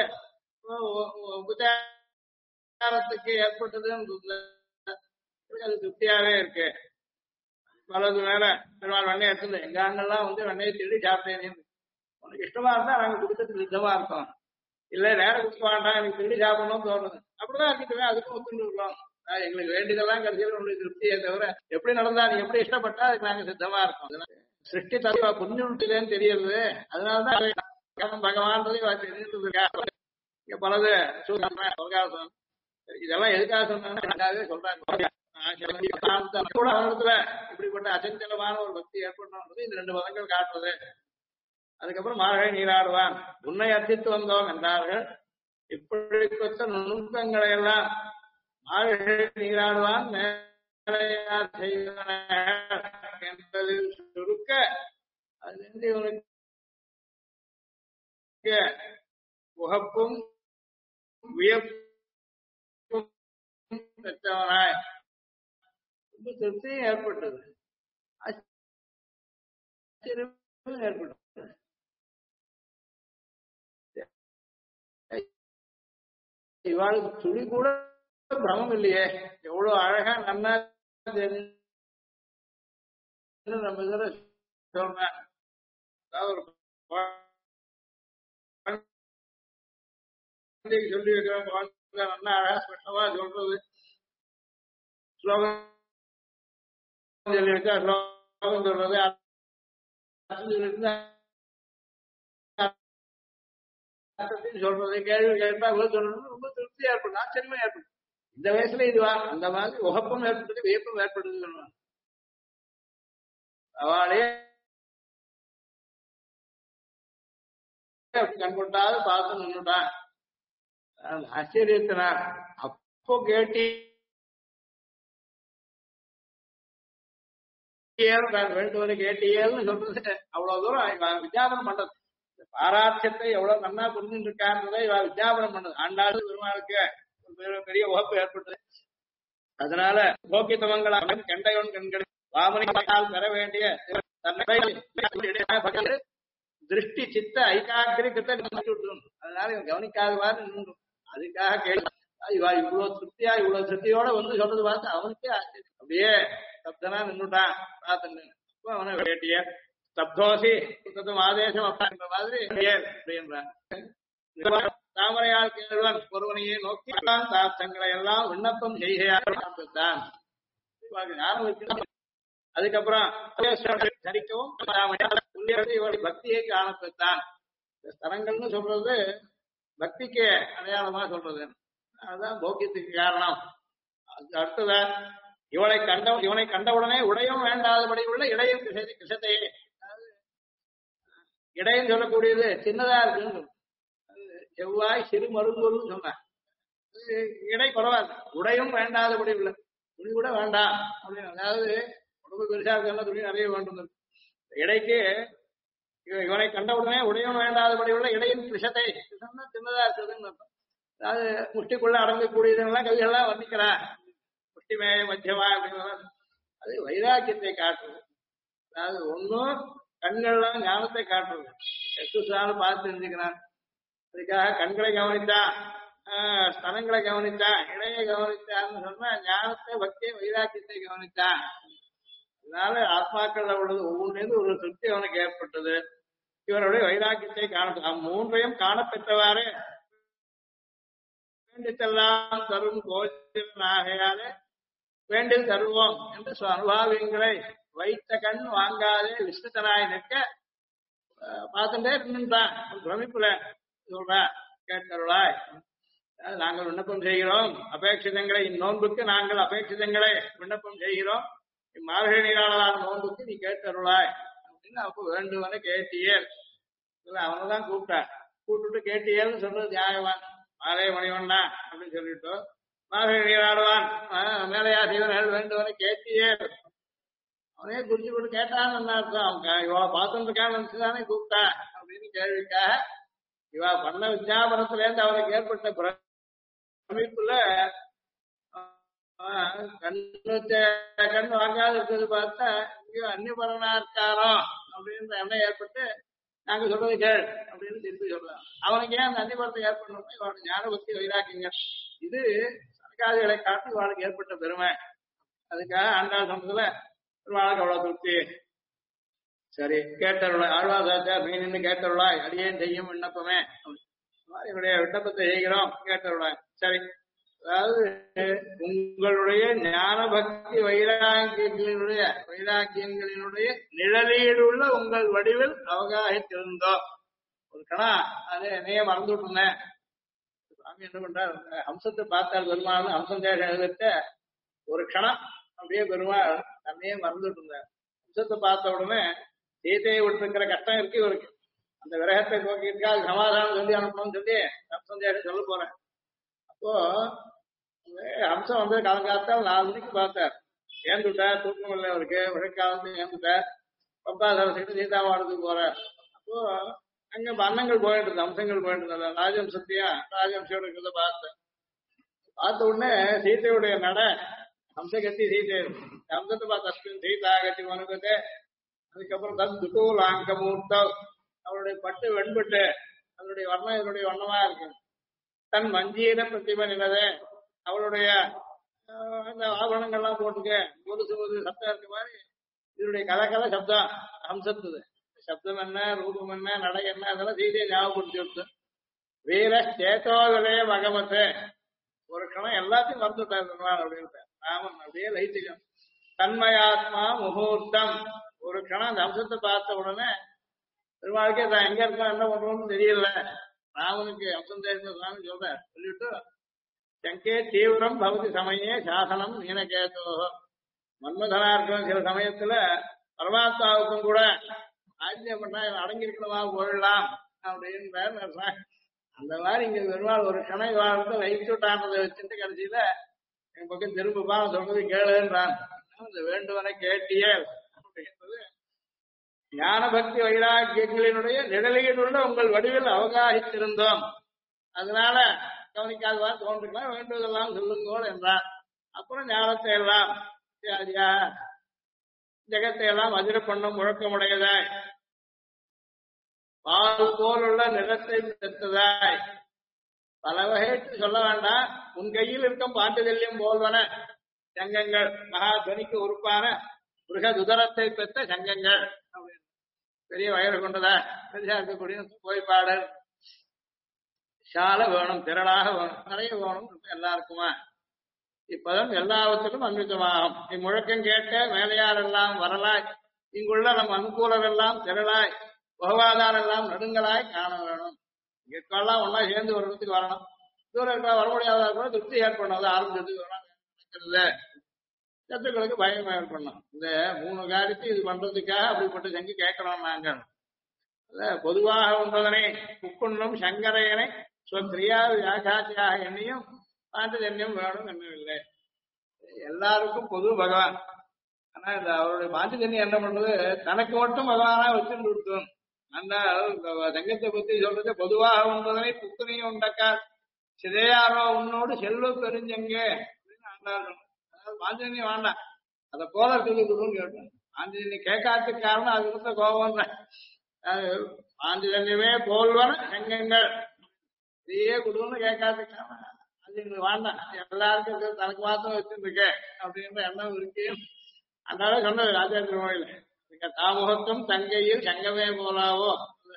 உபச்சாரத்துக்கு ஏற்பட்டதுன்னு அது திருப்தியாவே இருக்கு. பலது மேல பெருமாள் வெண்ணெய் எடுத்துது எங்க அண்ணெல்லாம் வெண்ணெயை திருடி சாப்பிட்டேன். உனக்கு இஷ்டமா இருந்தா நாங்க குடுக்கறதுக்கு சித்தமா இருக்கோம். இல்ல நேரம் குடிக்க வேண்டாம் எனக்கு திருடி சாப்பிடணும்னு தோணுது அப்படிதான் இருக்கட்டுமே அதுக்கும் ஒத்துண்டு இருக்கோம். எங்களுக்கு வேண்டியதெல்லாம் கடைசியில் உங்களுடைய திருப்தியை தவிர எப்படி நடந்தா நீ எப்படி இஷ்டப்பட்டா அதுக்கு நாங்க சித்தமா இருக்கோம். சிருஷ்டி தத்துவ புண்ணியத்துலேன்னு தெரியுது. அதனாலதான் பகவான் இங்க பலது சொல்றாங்க. இதெல்லாம் எதுக்காக சொன்னாங்க சொல்றாங்க. அவனிடத்துல இப்படிப்பட்ட அச்சஞ்சலமான ஒரு பக்தி ஏற்படணும் இந்த 2 பதங்கள் காட்டுறது. அதுக்கப்புறம் மார்கழி நீராடுவான் உன்னை அர்ச்சித்து வந்தோம் என்றார்கள். இப்படிப்பட்ட நுணுக்கங்களை எல்லாம் மார்கழி நீராடுவான் மேலையார் செய்தன என்பது சுருக்க அது இவனுக்கு உகப்பும் வியப்பும் பெற்றவனாய் ரொம்ப திருப்தியும் ஏற்பட்டது, ஆச்சரியமும் ஏற்பட்டது. இவாளுக்கு துளி கூட பிரமம் இல்லையே, எவ்வளவு அழகா நன்னா நம்ம இதுல சொல்றேன். சொல்லி வைக்கிறோம் நல்லா அழகா ஸ்பஷ்டமா சொல்றது. ஸ்லோகம் சொல்லி வச்சா ஸ்லோகம் சொல்றது சொல்றது கேள்வி கேட்டா சொல்றது ரொம்ப திருப்தியா ஏற்படும், ஆச்சரியமா ஏற்படும். இந்த வயசுல இதுவா அந்த மாதிரி உகப்பம் ஏற்படுது வியப்பம் ஏற்படுது. அவளே கண்கொண்டாது பார்த்து நின்றுட்டான். ஆச்சரியத்தினார் அப்போ கேட்டி வேண்டுவதை கேட்டியல்னு சொல்றது அவ்வளவு தூரம் விஜாபனம் பண்றது. பாராட்சியத்தை எவ்வளவு நன்னா புரிஞ்சுட்டு இருக்கான்றதை விஜாபனம் பண்ணது. ஆண்டாள் பெருமாளுக்கு பெரிய உகப்பு ஏற்பட்டது. அதனால போக்கித்தவங்களாக கண்டையவன் கண்கள் வாமனியால் பெற வேண்டிய திருஷ்டி சித்த ஐகாக்கிரி கிட்ட விட்டுரும். அதனால இவன் கவனிக்காதவாறு நின்றும். அதுக்காக கேள்வி இவா இவ்வளவு திருப்தியா இவ்வளவு திருப்தியோட சொல்றது பார்த்து அவனுக்கே ஆச்சரியம். அப்படியே சப்தனா நின்றுட்டான் பார்த்துன்னு. அவனை வேட்டிய சப்தோசி ஆதேசம் அப்படின்ற மாதிரி அப்படின்றான். தாமரையால் கேள்வன் ஒருவனையே நோக்கி தாத்தங்களை எல்லாம் விண்ணப்பம் செய்கையான். அதுக்கப்புறம் தரிக்கவும் பக்தியை காணப்பட்டான். ஸ்தலங்கள்னு சொல்றது பக்திக்கு அடையாளமா சொல்றது. அதுதான் போக்கியத்துக்கு காரணம். அடுத்ததான் இவனை கண்டவுடனே உடையும் வேண்டாதபடி உள்ள இடையும் கிருஷத்தையே. இடையும் சொல்லக்கூடியது சின்னதா இருக்குன்னு செவ்வாய் சிறு மருங்கோல்னு சொன்ன இடை பரவாயில்ல, உடையும் வேண்டாதபடி உள்ள துணி கூட வேண்டாம் அப்படின்னு. அதாவது உடம்பு பெருசா இருக்க துணி நிறைய வேண்டும். இடைக்கு இவனை கண்டவுடனே உடையும் வேண்டாதபடி உள்ள இடையின் கிருஷத்தை சின்னதா இருக்குதுன்னு அர்த்தம். அதாவது முஷ்டிக்குள்ள அடங்கக்கூடியதெல்லாம் கவிகள்லாம் வர்ணிக்கிறான். முஷ்டிமே மத்தியமா அப்படின்னா அது வைராக்கியத்தை காட்டுறது. அதாவது ஒன்னும் கண்கள்லாம் ஞானத்தை காட்டுறது. எசுசாலும் பார்த்து தெரிஞ்சுக்கிறான். அதுக்காக கண்களை கவனித்தான், ஸ்தனங்களை கவனித்தான், இடையை கவனித்தான்னு சொன்னா ஞானத்தை பக்தியை வைராக்கியத்தை கவனித்தான். அதனால ஆத்மாக்கள்ல உள்ளது ஒவ்வொன்றிலிருந்து ஒரு திருப்தி அவனுக்கு ஏற்பட்டது. இவருடைய வைராக்கியத்தை காண மூன்றையும் காணப்பெற்றவாறு வேண்டித்தெல்லாம் தரும் கோயிலாகையாலே வேண்டில் தருவோம் என்று அனுபாவியங்களை வைத்த கண் வாங்காதே விஸ்வத்தனாய் நிற்க பார்த்துட்டே இருந்துட்டான் பிரமிப்புல சொல்றேன் கேட்கருளாய். நாங்கள் விண்ணப்பம் செய்கிறோம் அபேட்சிதங்களை இந்நோன்புக்கு நாங்கள் அபேட்சிதங்களை விண்ணப்பம் செய்கிறோம். மார்கழி நீராளான நோன்புக்கு நீ கேட்டருளாய் அப்படின்னு அப்போ வேண்டுவன கேட்டியல். அவனதான் கூப்பிட்டான். கூப்பிட்டு கேட்டியல்னு சொல்றது நியாயவான் மாலை மணிவண்ணா அப்படின்னு சொல்லிட்டு மார்கழி நீராடுவான் மேலையா செய்வர்கள் வேண்டுவன கேட்டியல். அவனே குறிச்சு கொண்டு கேட்டான்னு என்ன அர்த்தம்? அவங்க இவளை பார்த்துருக்கான்னு நினைச்சுதானே கூப்பிட்டா அப்படின்னு கேள்விக்காக இவா பண்ண விஞ்ஞாபனத்துல இருந்து அவனுக்கு ஏற்பட்ட பிரமிப்புல கண் வாங்காத இருக்கிறது பார்த்தா இங்கேயும் அந்நியபரனா இருக்காரோ அப்படின்ற எண்ணம் ஏற்பட்டு நாங்க சொல்றது கேள் அப்படின்னு திருப்பி சொல்றான். அவனுக்கு ஏன் அந்த அந்நியபரத்தை ஏற்படணும்? இவனோட ஞான பக்தி வைராக்கிங்க இது சனகாதிகளை காட்டி இவளுக்கு ஏற்பட்ட பெருமை. அதுக்காக ஆண்டாள் சொன்னதுல இவளுக்கு அவ்வளவு திருப்தி. சரி கேட்டருளாய் ஆழ்வாசாச்சார் நீ நின்று கேட்டருளாய் அடியேன் செய்யும் விண்ணப்பமே என்னுடைய விண்ணப்பத்தை செய்கிறோம் கேட்டருளாய். சரி அதாவது உங்களுடைய ஞான பக்தி வைராக்கியங்களினுடைய நிழலீடுள்ள உங்கள் வடிவில் அவகாசித்திருந்தோம். ஒரு கணா அது என்னையே மறந்து விட்டுருந்தேன். சுவாமி என்ன பண்றார்? ஹம்சத்தை பார்த்தார் பெருமாள். ஹம்சம் தேசம் எழுதிட்ட ஒரு கணம் அப்படியே பெருமாள் தன்னையே மறந்துட்டு இருந்தார். ஹம்சத்தை பார்த்த உடனே சீதையை விட்டுருக்கிற கஷ்டம் இருக்கு இவருக்கு. அந்த விரகத்தை போக்கிட்டு அது சமாதானம் சொல்லி அனுப்பணும்னு சொல்லி ஹம்சம் தேசம் சொல்ல போறேன். அப்போ அம்சம் வந்து காலங்காத்தால் 4 மணிக்கு பார்த்தார். ஏந்துட்டார். தூக்கம் இல்லை அவருக்கு. விழக்காலத்து ஏந்துட்டார். பப்பா சரசிட்டு சீதாவாடத்துக்கு போறார். அப்போ அங்க அன்னங்கள் போயிட்டு இருந்தது, அம்சங்கள் போயிட்டு இருந்தது. ராஜம்சத்தையா ராஜம்சோட இருக்கிறத பார்த்தேன். பார்த்த உடனே சீதையுடைய நட ஹம்ச கத்தி சீதை ஹம்சத்தை பார்த்து சீதா கத்தி வணக்கத்தை. அதுக்கப்புறம் தன் துகூலாங்க மூர்த்தம் அவருடைய பட்டு வெண்பட்டு அதனுடைய வர்ணம் இதனுடைய வண்ணமா இருக்கு. தன் மஞ்சீர பிரதிப நிலதே அவளுடைய அந்த ஆபரணங்கள்லாம் போட்டுக்க முழுசு சத்தம் இருக்க மாதிரி இதனுடைய கலக்கல சப்தம் ஹம்சத்துது. சப்தம் என்ன ரூபம் என்ன நடை என்ன அதெல்லாம் சீதையை ஞாபகப்படுத்தி விட்டு வீர சேத்தோவிலே மகமத்து ஒரு கணம் எல்லாத்தையும் மறந்துட்டார் அப்படின்னு ராமன் அப்படியே லைத்திகம். தன்மயாத்மா முகூர்த்தம் ஒரு கணம் அந்த அம்சத்தை பார்த்த உடனே பெருமாளுக்கே தான் எங்க இருக்கோம் என்ன பண்றோம்னு தெரியல. ராமனுக்கு அம்சம் தெரிஞ்சு சொல்ற சொல்லிட்டு சங்கே தீவிரம் பகுதி சமயே சாசனம் நீனகேதோ மன்மதனா இருக்கும் சில சமயத்துல பரமாத்மாவுக்கும் கூட ஆஜ்ஞை பண்ணா அடங்கிருக்கணுமா போயிடலாம் அப்படின்னு அந்த மாதிரி இங்க பெருமாள் ஒரு கணை வாழ்ந்து வைத்துட்டானதை வச்சுட்டு கடைசியில என் பக்கம் திரும்பப்பா சொல்றது கேளுன்றான். இந்த வேண்டுவனை கேட்டியே அப்படின்றது ஞான பக்தி வைராக்கியங்களினுடைய நிழலிலுள்ள உங்கள் வடிவில் அவகாசித்திருந்தோம். அதனால கவனிக்காதவா தோன்றுக்கலாம் வேண்டுவதெல்லாம் சொல்லுங்கோள் என்றார். அப்புறம் ஞானத்தை எல்லாம் ஜெகத்தை எல்லாம் அதிர பண்ணும் முழக்கமுடையதாய் பால் போலுள்ள நிறத்தை பெற்றதாய் பல வகைக்கு சொல்ல வேண்டாம். உன் கையில் இருக்கும் பாட்டுதல்யம் போல்வன சங்கங்கள் மகாத்வனிக்கு உறுப்பான புருஷதுதரத்தை பெற்ற சங்கங்கள் பெரிய வயறு கொண்டதா பெரியா இருக்கக்கூடிய போய்பாடல் சால வேணும் திரளாக வேணும் நிறைய வேணும் எல்லாருக்குமா இப்பதான் எல்லாவற்றிலும் அன்பித்தமாகும். இம்முழக்கம் கேட்ட மேலையார் எல்லாம் வரலாய் இங்குள்ள நம் அனுகூலர் எல்லாம் திரளாய் பகவாதார் எல்லாம் நடுங்களாய் காண வேணும். இங்கெல்லாம் ஒன்னா சேர்ந்து ஒரு இடத்துக்கு வரணும். தூரம் இருக்கா வர முடியாதா கூட திருப்தி ஏற்படும். ஆரம்பிச்சது சத்துக்களுக்கு பயம் ஏற்படணும். இந்த 3 காரியத்தை இது பண்றதுக்காக அப்படிப்பட்ட சங்கி கேட்கணும். நாங்கள் பொதுவாக உண்பதனை முக்குண்ணும் சங்கரையனை ஸ்வத்ரியா வியாகாத்தியாக எண்ணியும் பாண்டஜன்யம் வேணும் என்னவில்லை. எல்லாருக்கும் பொது பகவான். ஆனா இந்த அவருடைய பாண்டஜன்யம் என்ன பண்றது தனக்கு மட்டும் பகவானா வச்சுட்டு கொடுத்தோம். அந்த சங்கத்தை பத்தி சொல்றது பொதுவாக உண்பதனை புத்தனையும் உண்டக்கார் சிதையாரோ உன்னோடு செல்வ பெருஞ்சங்க அப்படின்னு ஆண்டாள். அதாவது பாண்டஜன்யம் வேண்டாம் அதை போல சொல்லி கொடுன்னு கேட்டேன். பாண்டஜன்யம் கேட்காததுக்கு காரணம் அது இருந்த கோபம் தான். பாண்டஜன்யமே போல்வன சங்கங்கள் இதையே கொடுன்னு கேட்காததுக்கு காரணம் அது எங்களுக்கு வேண்டாம். எல்லாருக்கும் தனக்கு மாத்திரம் வச்சிருக்க அப்படின்ற எண்ணம் இருக்கு. அதனால சொன்னது ராஜேந்திர கோயில் தாமுகத்தும் தங்கையில் சங்கமே போலாவோ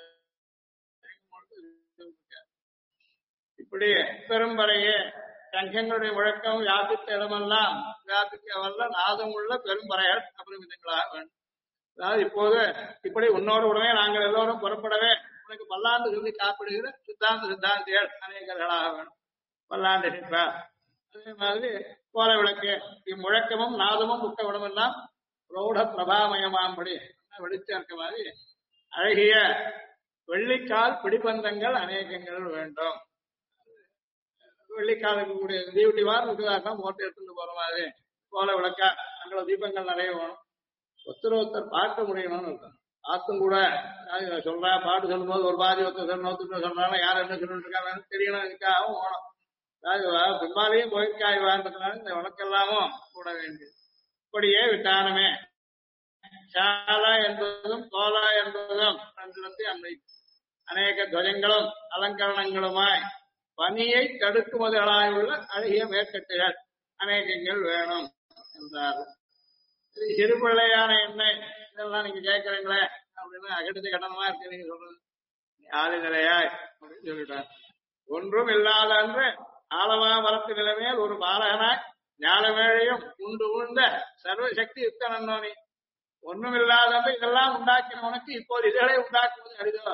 இப்படி பெரும்பறையே சங்கங்களுடைய முழக்கம் வியாபித்த இடமெல்லாம் வியாபிக்க வல்ல நாதம் உள்ள பெரும்பறையர் அபரிமிதங்களாக வேண்டும். அதாவது இப்போது இப்படி உன்னோடு உடனே நாங்கள் எல்லோரும் புறப்படவே உனக்கு பல்லாண்டு சொல்லி காப்பிடுகிற சித்தாந்திகள் அநேகர்களாக வேணும். பல்லாண்டு சிற்பா அதே மாதிரி கோல விளக்கு இம்முழக்கமும் நாதமும் முட்ட உடம்பெல்லாம் பிரௌட பிரபாமயமாம்படி வெடிச்சு இருக்க மாதிரி அழகிய வெள்ளிக்கால் பிடிபந்தங்கள் அநேகங்கள் வேண்டும். வெள்ளிக்காலுக்கு கூடிய தீவட்டி வாரம் இருக்குதான் மோட்டை எடுத்துட்டு போற மாதிரி கோல விளக்கா அங்கே தீபங்கள் நிறைய வேணும். ஒருத்தர் பார்க்க முடியணும்னு இருக்கும். ஆத்தும் கூட சொல்றேன் பாட்டு சொல்லும் போது ஒரு பாதி ஒருத்தர் சொல்றாங்க யார் என்ன சொல்லிட்டு இருக்காங்க தெரியணும். இதுக்காகவும் போகணும். அதாவது பிம்பாலையும் கோயிற்காய் வாழ்ந்ததுனால இந்த வழக்கெல்லாமும் கூட வேண்டியது. இப்படியே விட்டானமே சாலா என்பதும் கோலா என்பதும் அன்னை அநேக துவஜங்களும் அலங்கரணங்களுமாய் பனியை தடுக்குமுதலாய் உள்ள அழகிய மேற்கட்டுகள் அநேகங்கள் வேணும் என்றார். சிறு பிள்ளையான எண்ணெய் இதெல்லாம் நீங்க கேட்கறீங்களே அப்படின்னு அகடிச்சு கட்டணமா இருக்கு நீங்க சொல்றது ஆளு நிலையாய் அப்படின்னு சொல்லிட்டார். ஒன்றும் இல்லாத அன்று ஆலமா மரத்து நிலைமையில் ஒரு பாலகனாய் ஞானமேழையும் உண்டு உண்ட சர்வசக்தி யுக்த நன்னோனி ஒன்றும் இல்லாத இதெல்லாம் உண்டாக்கின உனக்கு இப்போது இதுகளை உண்டாக்குவது அரிதோ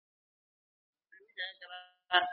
கேட்கிறார்.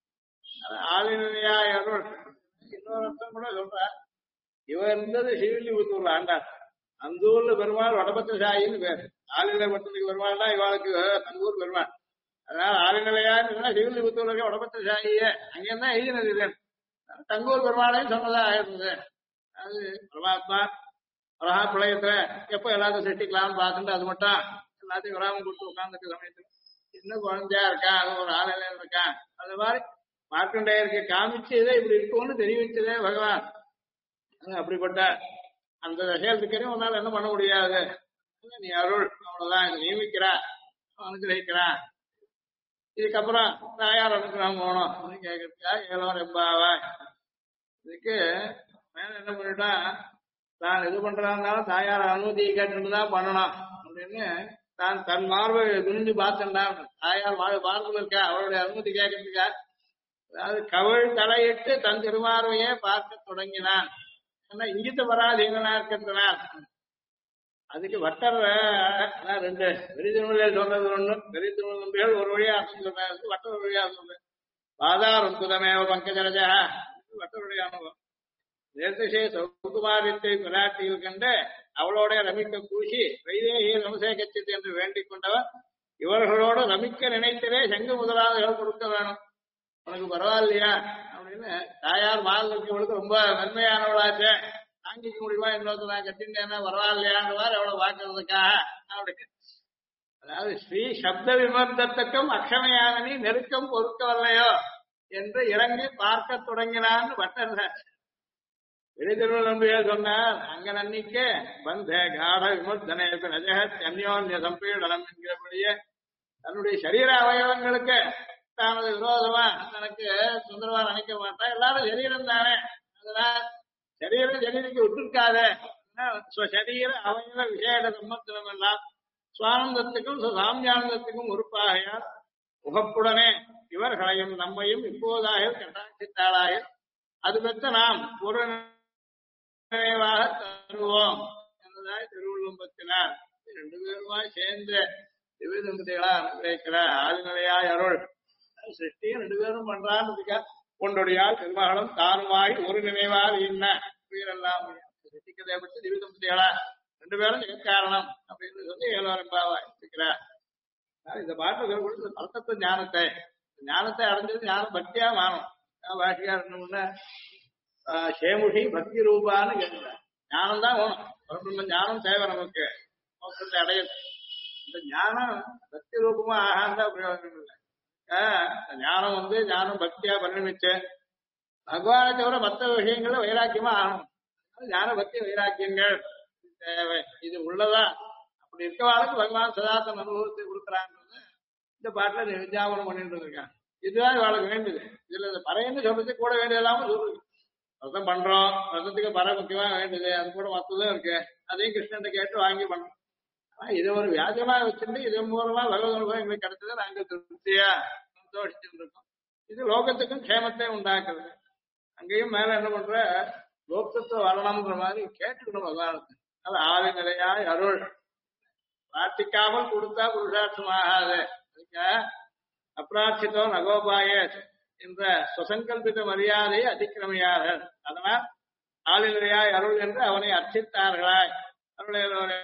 ஆளுநிலையா அருள் இன்னொரு அர்த்தம் கூட சொல்ற. இவர் இருந்தது ஸ்ரீவில்லிபுத்தூர்ல ஆண்டார். அந்த ஊர்ல பெருமாள் வடபத்திரசாயின்னு பேரு. ஆளுநிலை பட்டத்துக்கு பெருமாள்னா இவாளுக்கு தங்கூர் பெருமாள். அதனால ஆளுநிலையான்னு ஸ்ரீவில்லிபுத்தூர்ல இருக்க வடபத்திரசாயிய அங்கேருந்தான் எழுதினது இல்லை. தங்கூர் பெருமாளையும் சொன்னதா ஆயிருந்தது. அது பரமாத்மா வரஹா பிரளயத்துல எப்ப எல்லாத்தையும் செட்டிக்கலாம்னு பார்த்துட்டு அது மட்டும் எல்லாத்தையும் விராமம் கொடுத்து உட்கார்ந்துட்டு சமயத்துல இன்னும் குழந்தையா இருக்கான் அது ஒரு ஆளுநிலையில இருக்கான். அது மாதிரி மார்க்கண்டேயருக்கு காமிச்சதே இப்படி இருக்கும்னு தெரிவிச்சதே பகவான். அப்படிப்பட்ட அந்த தசையத்துக்கரையும் உன்னால என்ன பண்ண முடியாது. நீ அருள் அவ்வளவுதான் இதை நியமிக்கிறா அனுகிரகிக்கிறான். இதுக்கப்புறம் தாயார் அனுகிரகம் போகணும் அப்படின்னு கேட்கறதுக்கா ஏழோர் எம்பாவா. இதுக்கு மேல என்ன பண்ணிட்டான் தான் இது பண்றாருனாலும் தாயார் அனுமதியை கேட்டுதான் பண்ணணும் அப்படின்னு தான் தன் மார்பை குனிஞ்சு பார்த்துட்டான். தாயார் பார்வையில் இருக்கா அவருடைய அனுமதி கேட்கறதுக்கா. அதாவது கவிழ் தலையிட்டு தன் திருமார்வையே பார்க்க தொடங்கினான். இங்கிட்ட பராதீனா இருக்கிறதுனார். அதுக்கு வட்டர் ரெண்டு பெரிதிருமலையில் சொல்றது ஒண்ணு பெரிதிருமலைகள் ஒரு வழியா அர்த்தம் சொல்றாரு. வட்டர் வழியா சொல்றேன். பாதாரம் குதமேவ பங்கஜரஜா வட்டருடைய அனுபவம். நேர்த்திசே சௌகுமாரியத்தை பிராட்டியில் கண்டு அவளோட ரமிக்க பூசி வைதேகியை ரமசேகச்சித்து என்று வேண்டிக் கொண்டவர் இவர்களோடு ரமிக்க நினைத்ததே சங்கு முதலாளர்கள் கொடுக்க வேணும். உனக்கு பரவாயில்லையா அப்படின்னு தாயார் மால் இருக்கவளுக்கு ரொம்ப மென்மையானவளாச்சே தாங்கிக்க முடியுமா இன்னொருத்த நான் கட்டின்றேன்னா பரவாயில்லையான்னு எவ்வளவு பாக்குறதுக்காக அவளுக்கு. அதாவது ஸ்ரீ சப்த விமர்த்தத்துக்கும் அக்ஷமையான நீ நெருக்கம் பொறுக்கவில்லையோ என்று இறங்கி பார்க்க தொடங்கினான்னு பட்டர் விழித்திருவள் நம்பிகள் சொன்னார். அங்க நன்னிக்கு பந்தே காட விமர்த்தனை அந்யோன்ய சம்பீடனம் என்கிறபடியே தன்னுடைய சரீர அவயவங்களுக்கு தானது விரோதமா தனக்கு சுந்தரமா நினைக்க மாட்டான். எல்லாரும் சரீரம் தானே. அதனால சரீரக்கு விட்டுருக்காத சரீர அவயவ விசேட சம்பந்தனம் எல்லாம் சுவானந்தத்துக்கும் சாமியானந்தத்துக்கும் உறுப்பாகையால் உகப்புடனே இவர்களையும் நம்மையும் இப்போதாக கட்டாட்சித்தாளாக அது பெற்ற நாம் ஒரு நினைவாக தருவோம் என்பதாய் திருவள்ளுவத்தினார். ரெண்டு பேருமாய் சேர்ந்து திவ்ய தம்பதிகளா அனுகிரகிக்கிறார். ஆதிநிலையாய் அருள் சிருஷ்டியும் ரெண்டு பேரும் பண்றான்னு கொண்டுடையால் திருமகளும் தானுமாய் ஒரு நினைவால் என்ன உயிரெல்லாம் சிருஷ்டிக்கதை பற்றி திவ்ய தம்பதிகளா ரெண்டு பேரும் ஜெகத்காரணம் அப்படின்னு சொல்லி ஏழோரம்பாவா இருக்கிறார். இந்த பாட்டு அர்த்தத்தை ஞானத்தை அடைஞ்சது ஞானம் பக்தியா மாறும். பாஷியா இருந்தோம்னா சேமுகி பக்தி ரூபான்னு கேட்கிறார். ஞானம் தான் வேணும். பரபிரம்ம ஞானம் தேவை நமக்கு மோட்சத்தை அடையது. இந்த ஞானம் பக்தி ரூபமா ஆகாந்தா பிரயோஜனம் இல்லை. ஞானம் ஞானம் பக்தியா பரிணமிச்சு பகவானை தவிர மற்ற விஷயங்கள்ல வைராக்கியமா ஆகணும். ஞான பக்தி வைராக்கியங்கள் தேவை. இது உள்ளதா அப்படி இருக்கவாளுக்கு பகவான் சதாத்தன் அனுபவத்தை கொடுக்குறாங்கிறது இந்த பாட்டுல வித்யாபனம் பண்ணிட்டு இருக்காங்க. இதுதான் இவாளுக்கு வேண்டியது. இதுல பறையன்னு சொல்றது கூட வேண்டியதெல்லாம சொல்றது. ரசம் பண்றோம், ரசத்துக்கு பறை முக்கியமா வேண்டியது. அது கூட மொத்ததும் இருக்கு. அதையும் கிருஷ்ணன் கேட்டு வாங்கி பண்றோம். ஆனா இதை ஒரு வியாஜமா வச்சுட்டு இதன் மூலமா பகவத் அனுபவம் எங்களுக்கு கிடைச்சது நாங்க திருப்தியா சந்தோஷிச்சுட்டு இருக்கோம். இது லோகத்துக்கும் க்ஷேமத்தை உண்டாக்குறது. அங்கேயும் மேல என்ன பண்ற லோகத்துவ வரணும்ன்ற மாதிரி கேட்டுக்கணும் பகவானுக்கு. அது ஆதி நிலையாய் அருள் பிரார்த்திக்காமல் கொடுத்தா புருஷார்த்தமாகாது. அதுக்காக அப்பிரார்த்தித்தோ நகோபாய என்ற சுசங்கல்பித மரியாதையை அதிக்கிரமையார்கள். அதனால் ஆளிலையாய் அருள் என்று அவனை அர்ச்சித்தார்களாய். அருளையரோரே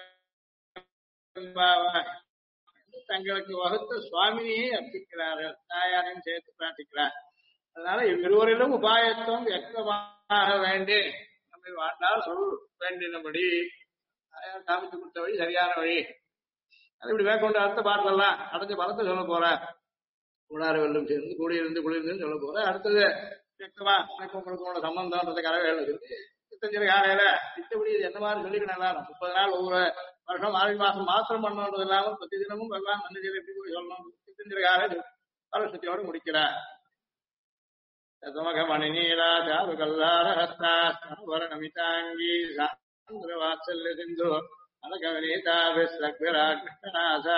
தங்களுக்கு வகுத்த சுவாமினியை அர்ப்பிக்கிறார்கள். தாயாரையும் சேர்த்து பிரார்த்திக்கிறார். அதனால இவ்விருவரிலும் உபாயத்துவம் வியக்தமாக வேண்டி நம்மை வாழ்ந்தால் சொல் வேண்டினபடி தாயார் காமித்து கொடுத்த வழி சரியான வழி. அது இப்படி மேற்கொண்டு அடுத்த பாட்டெல்லாம் அடைஞ்ச பலத்தை சொல்ல போறார். கூடார வெல்லும் சேர்ந்து கூடியிருந்து குளிர்ந்து சொல்ல போற. அடுத்தது வியக்தமா எனக்கு உங்களுக்கு சம்பந்தம்ன்றது கரவேல சொல்லி சித்தஞ்சிற காலையில மித்தபடி இது என்ன மாதிரி சொல்லிக்கணும் எல்லாரும் 30 நாள் ஒவ்வொரு வருஷம் ஆடி மாசம் மாத்திரம் பண்ணணுன்றது இல்லாமல் பிரதி தினமும் எல்லாம் மன்னிச்சல் எப்படி போய் சொல்லணும் சித்தஞ்சிற காலையில் பரவசத்தியோடு முடிக்கிறார். மணி நீலா சாரு கல்லார ஹஸ்தா நமிதாங்கி சாந்திரவாத்சல்ய சிந்து அலகவனீதாபிஸ்ரக்விரா கிருஷ்ணநாசா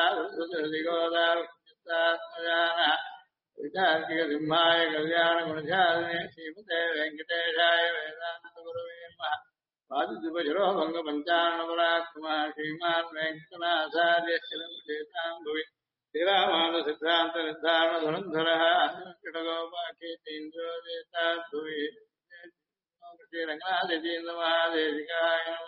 விசார்த்திக சிம்மாய கல்யாண குணசாலினே ஸ்ரீமதே வெங்கடேஷாய வேதாந்த குருவே நமः. வாதிபஜரோ பங்க பஞ்சாணபராத்மா ஸ்ரீமான் வெங்கடநாசாரிய சிலம்புவி ஸ்ரீராமான சித்தாந்த நிர்தாரண துரந்தரः கிடகோபாகேதீந்திரோ தேதாத்புவி ஸ்ரீரங்கநாதேதீந்திர மகாதேசிகாய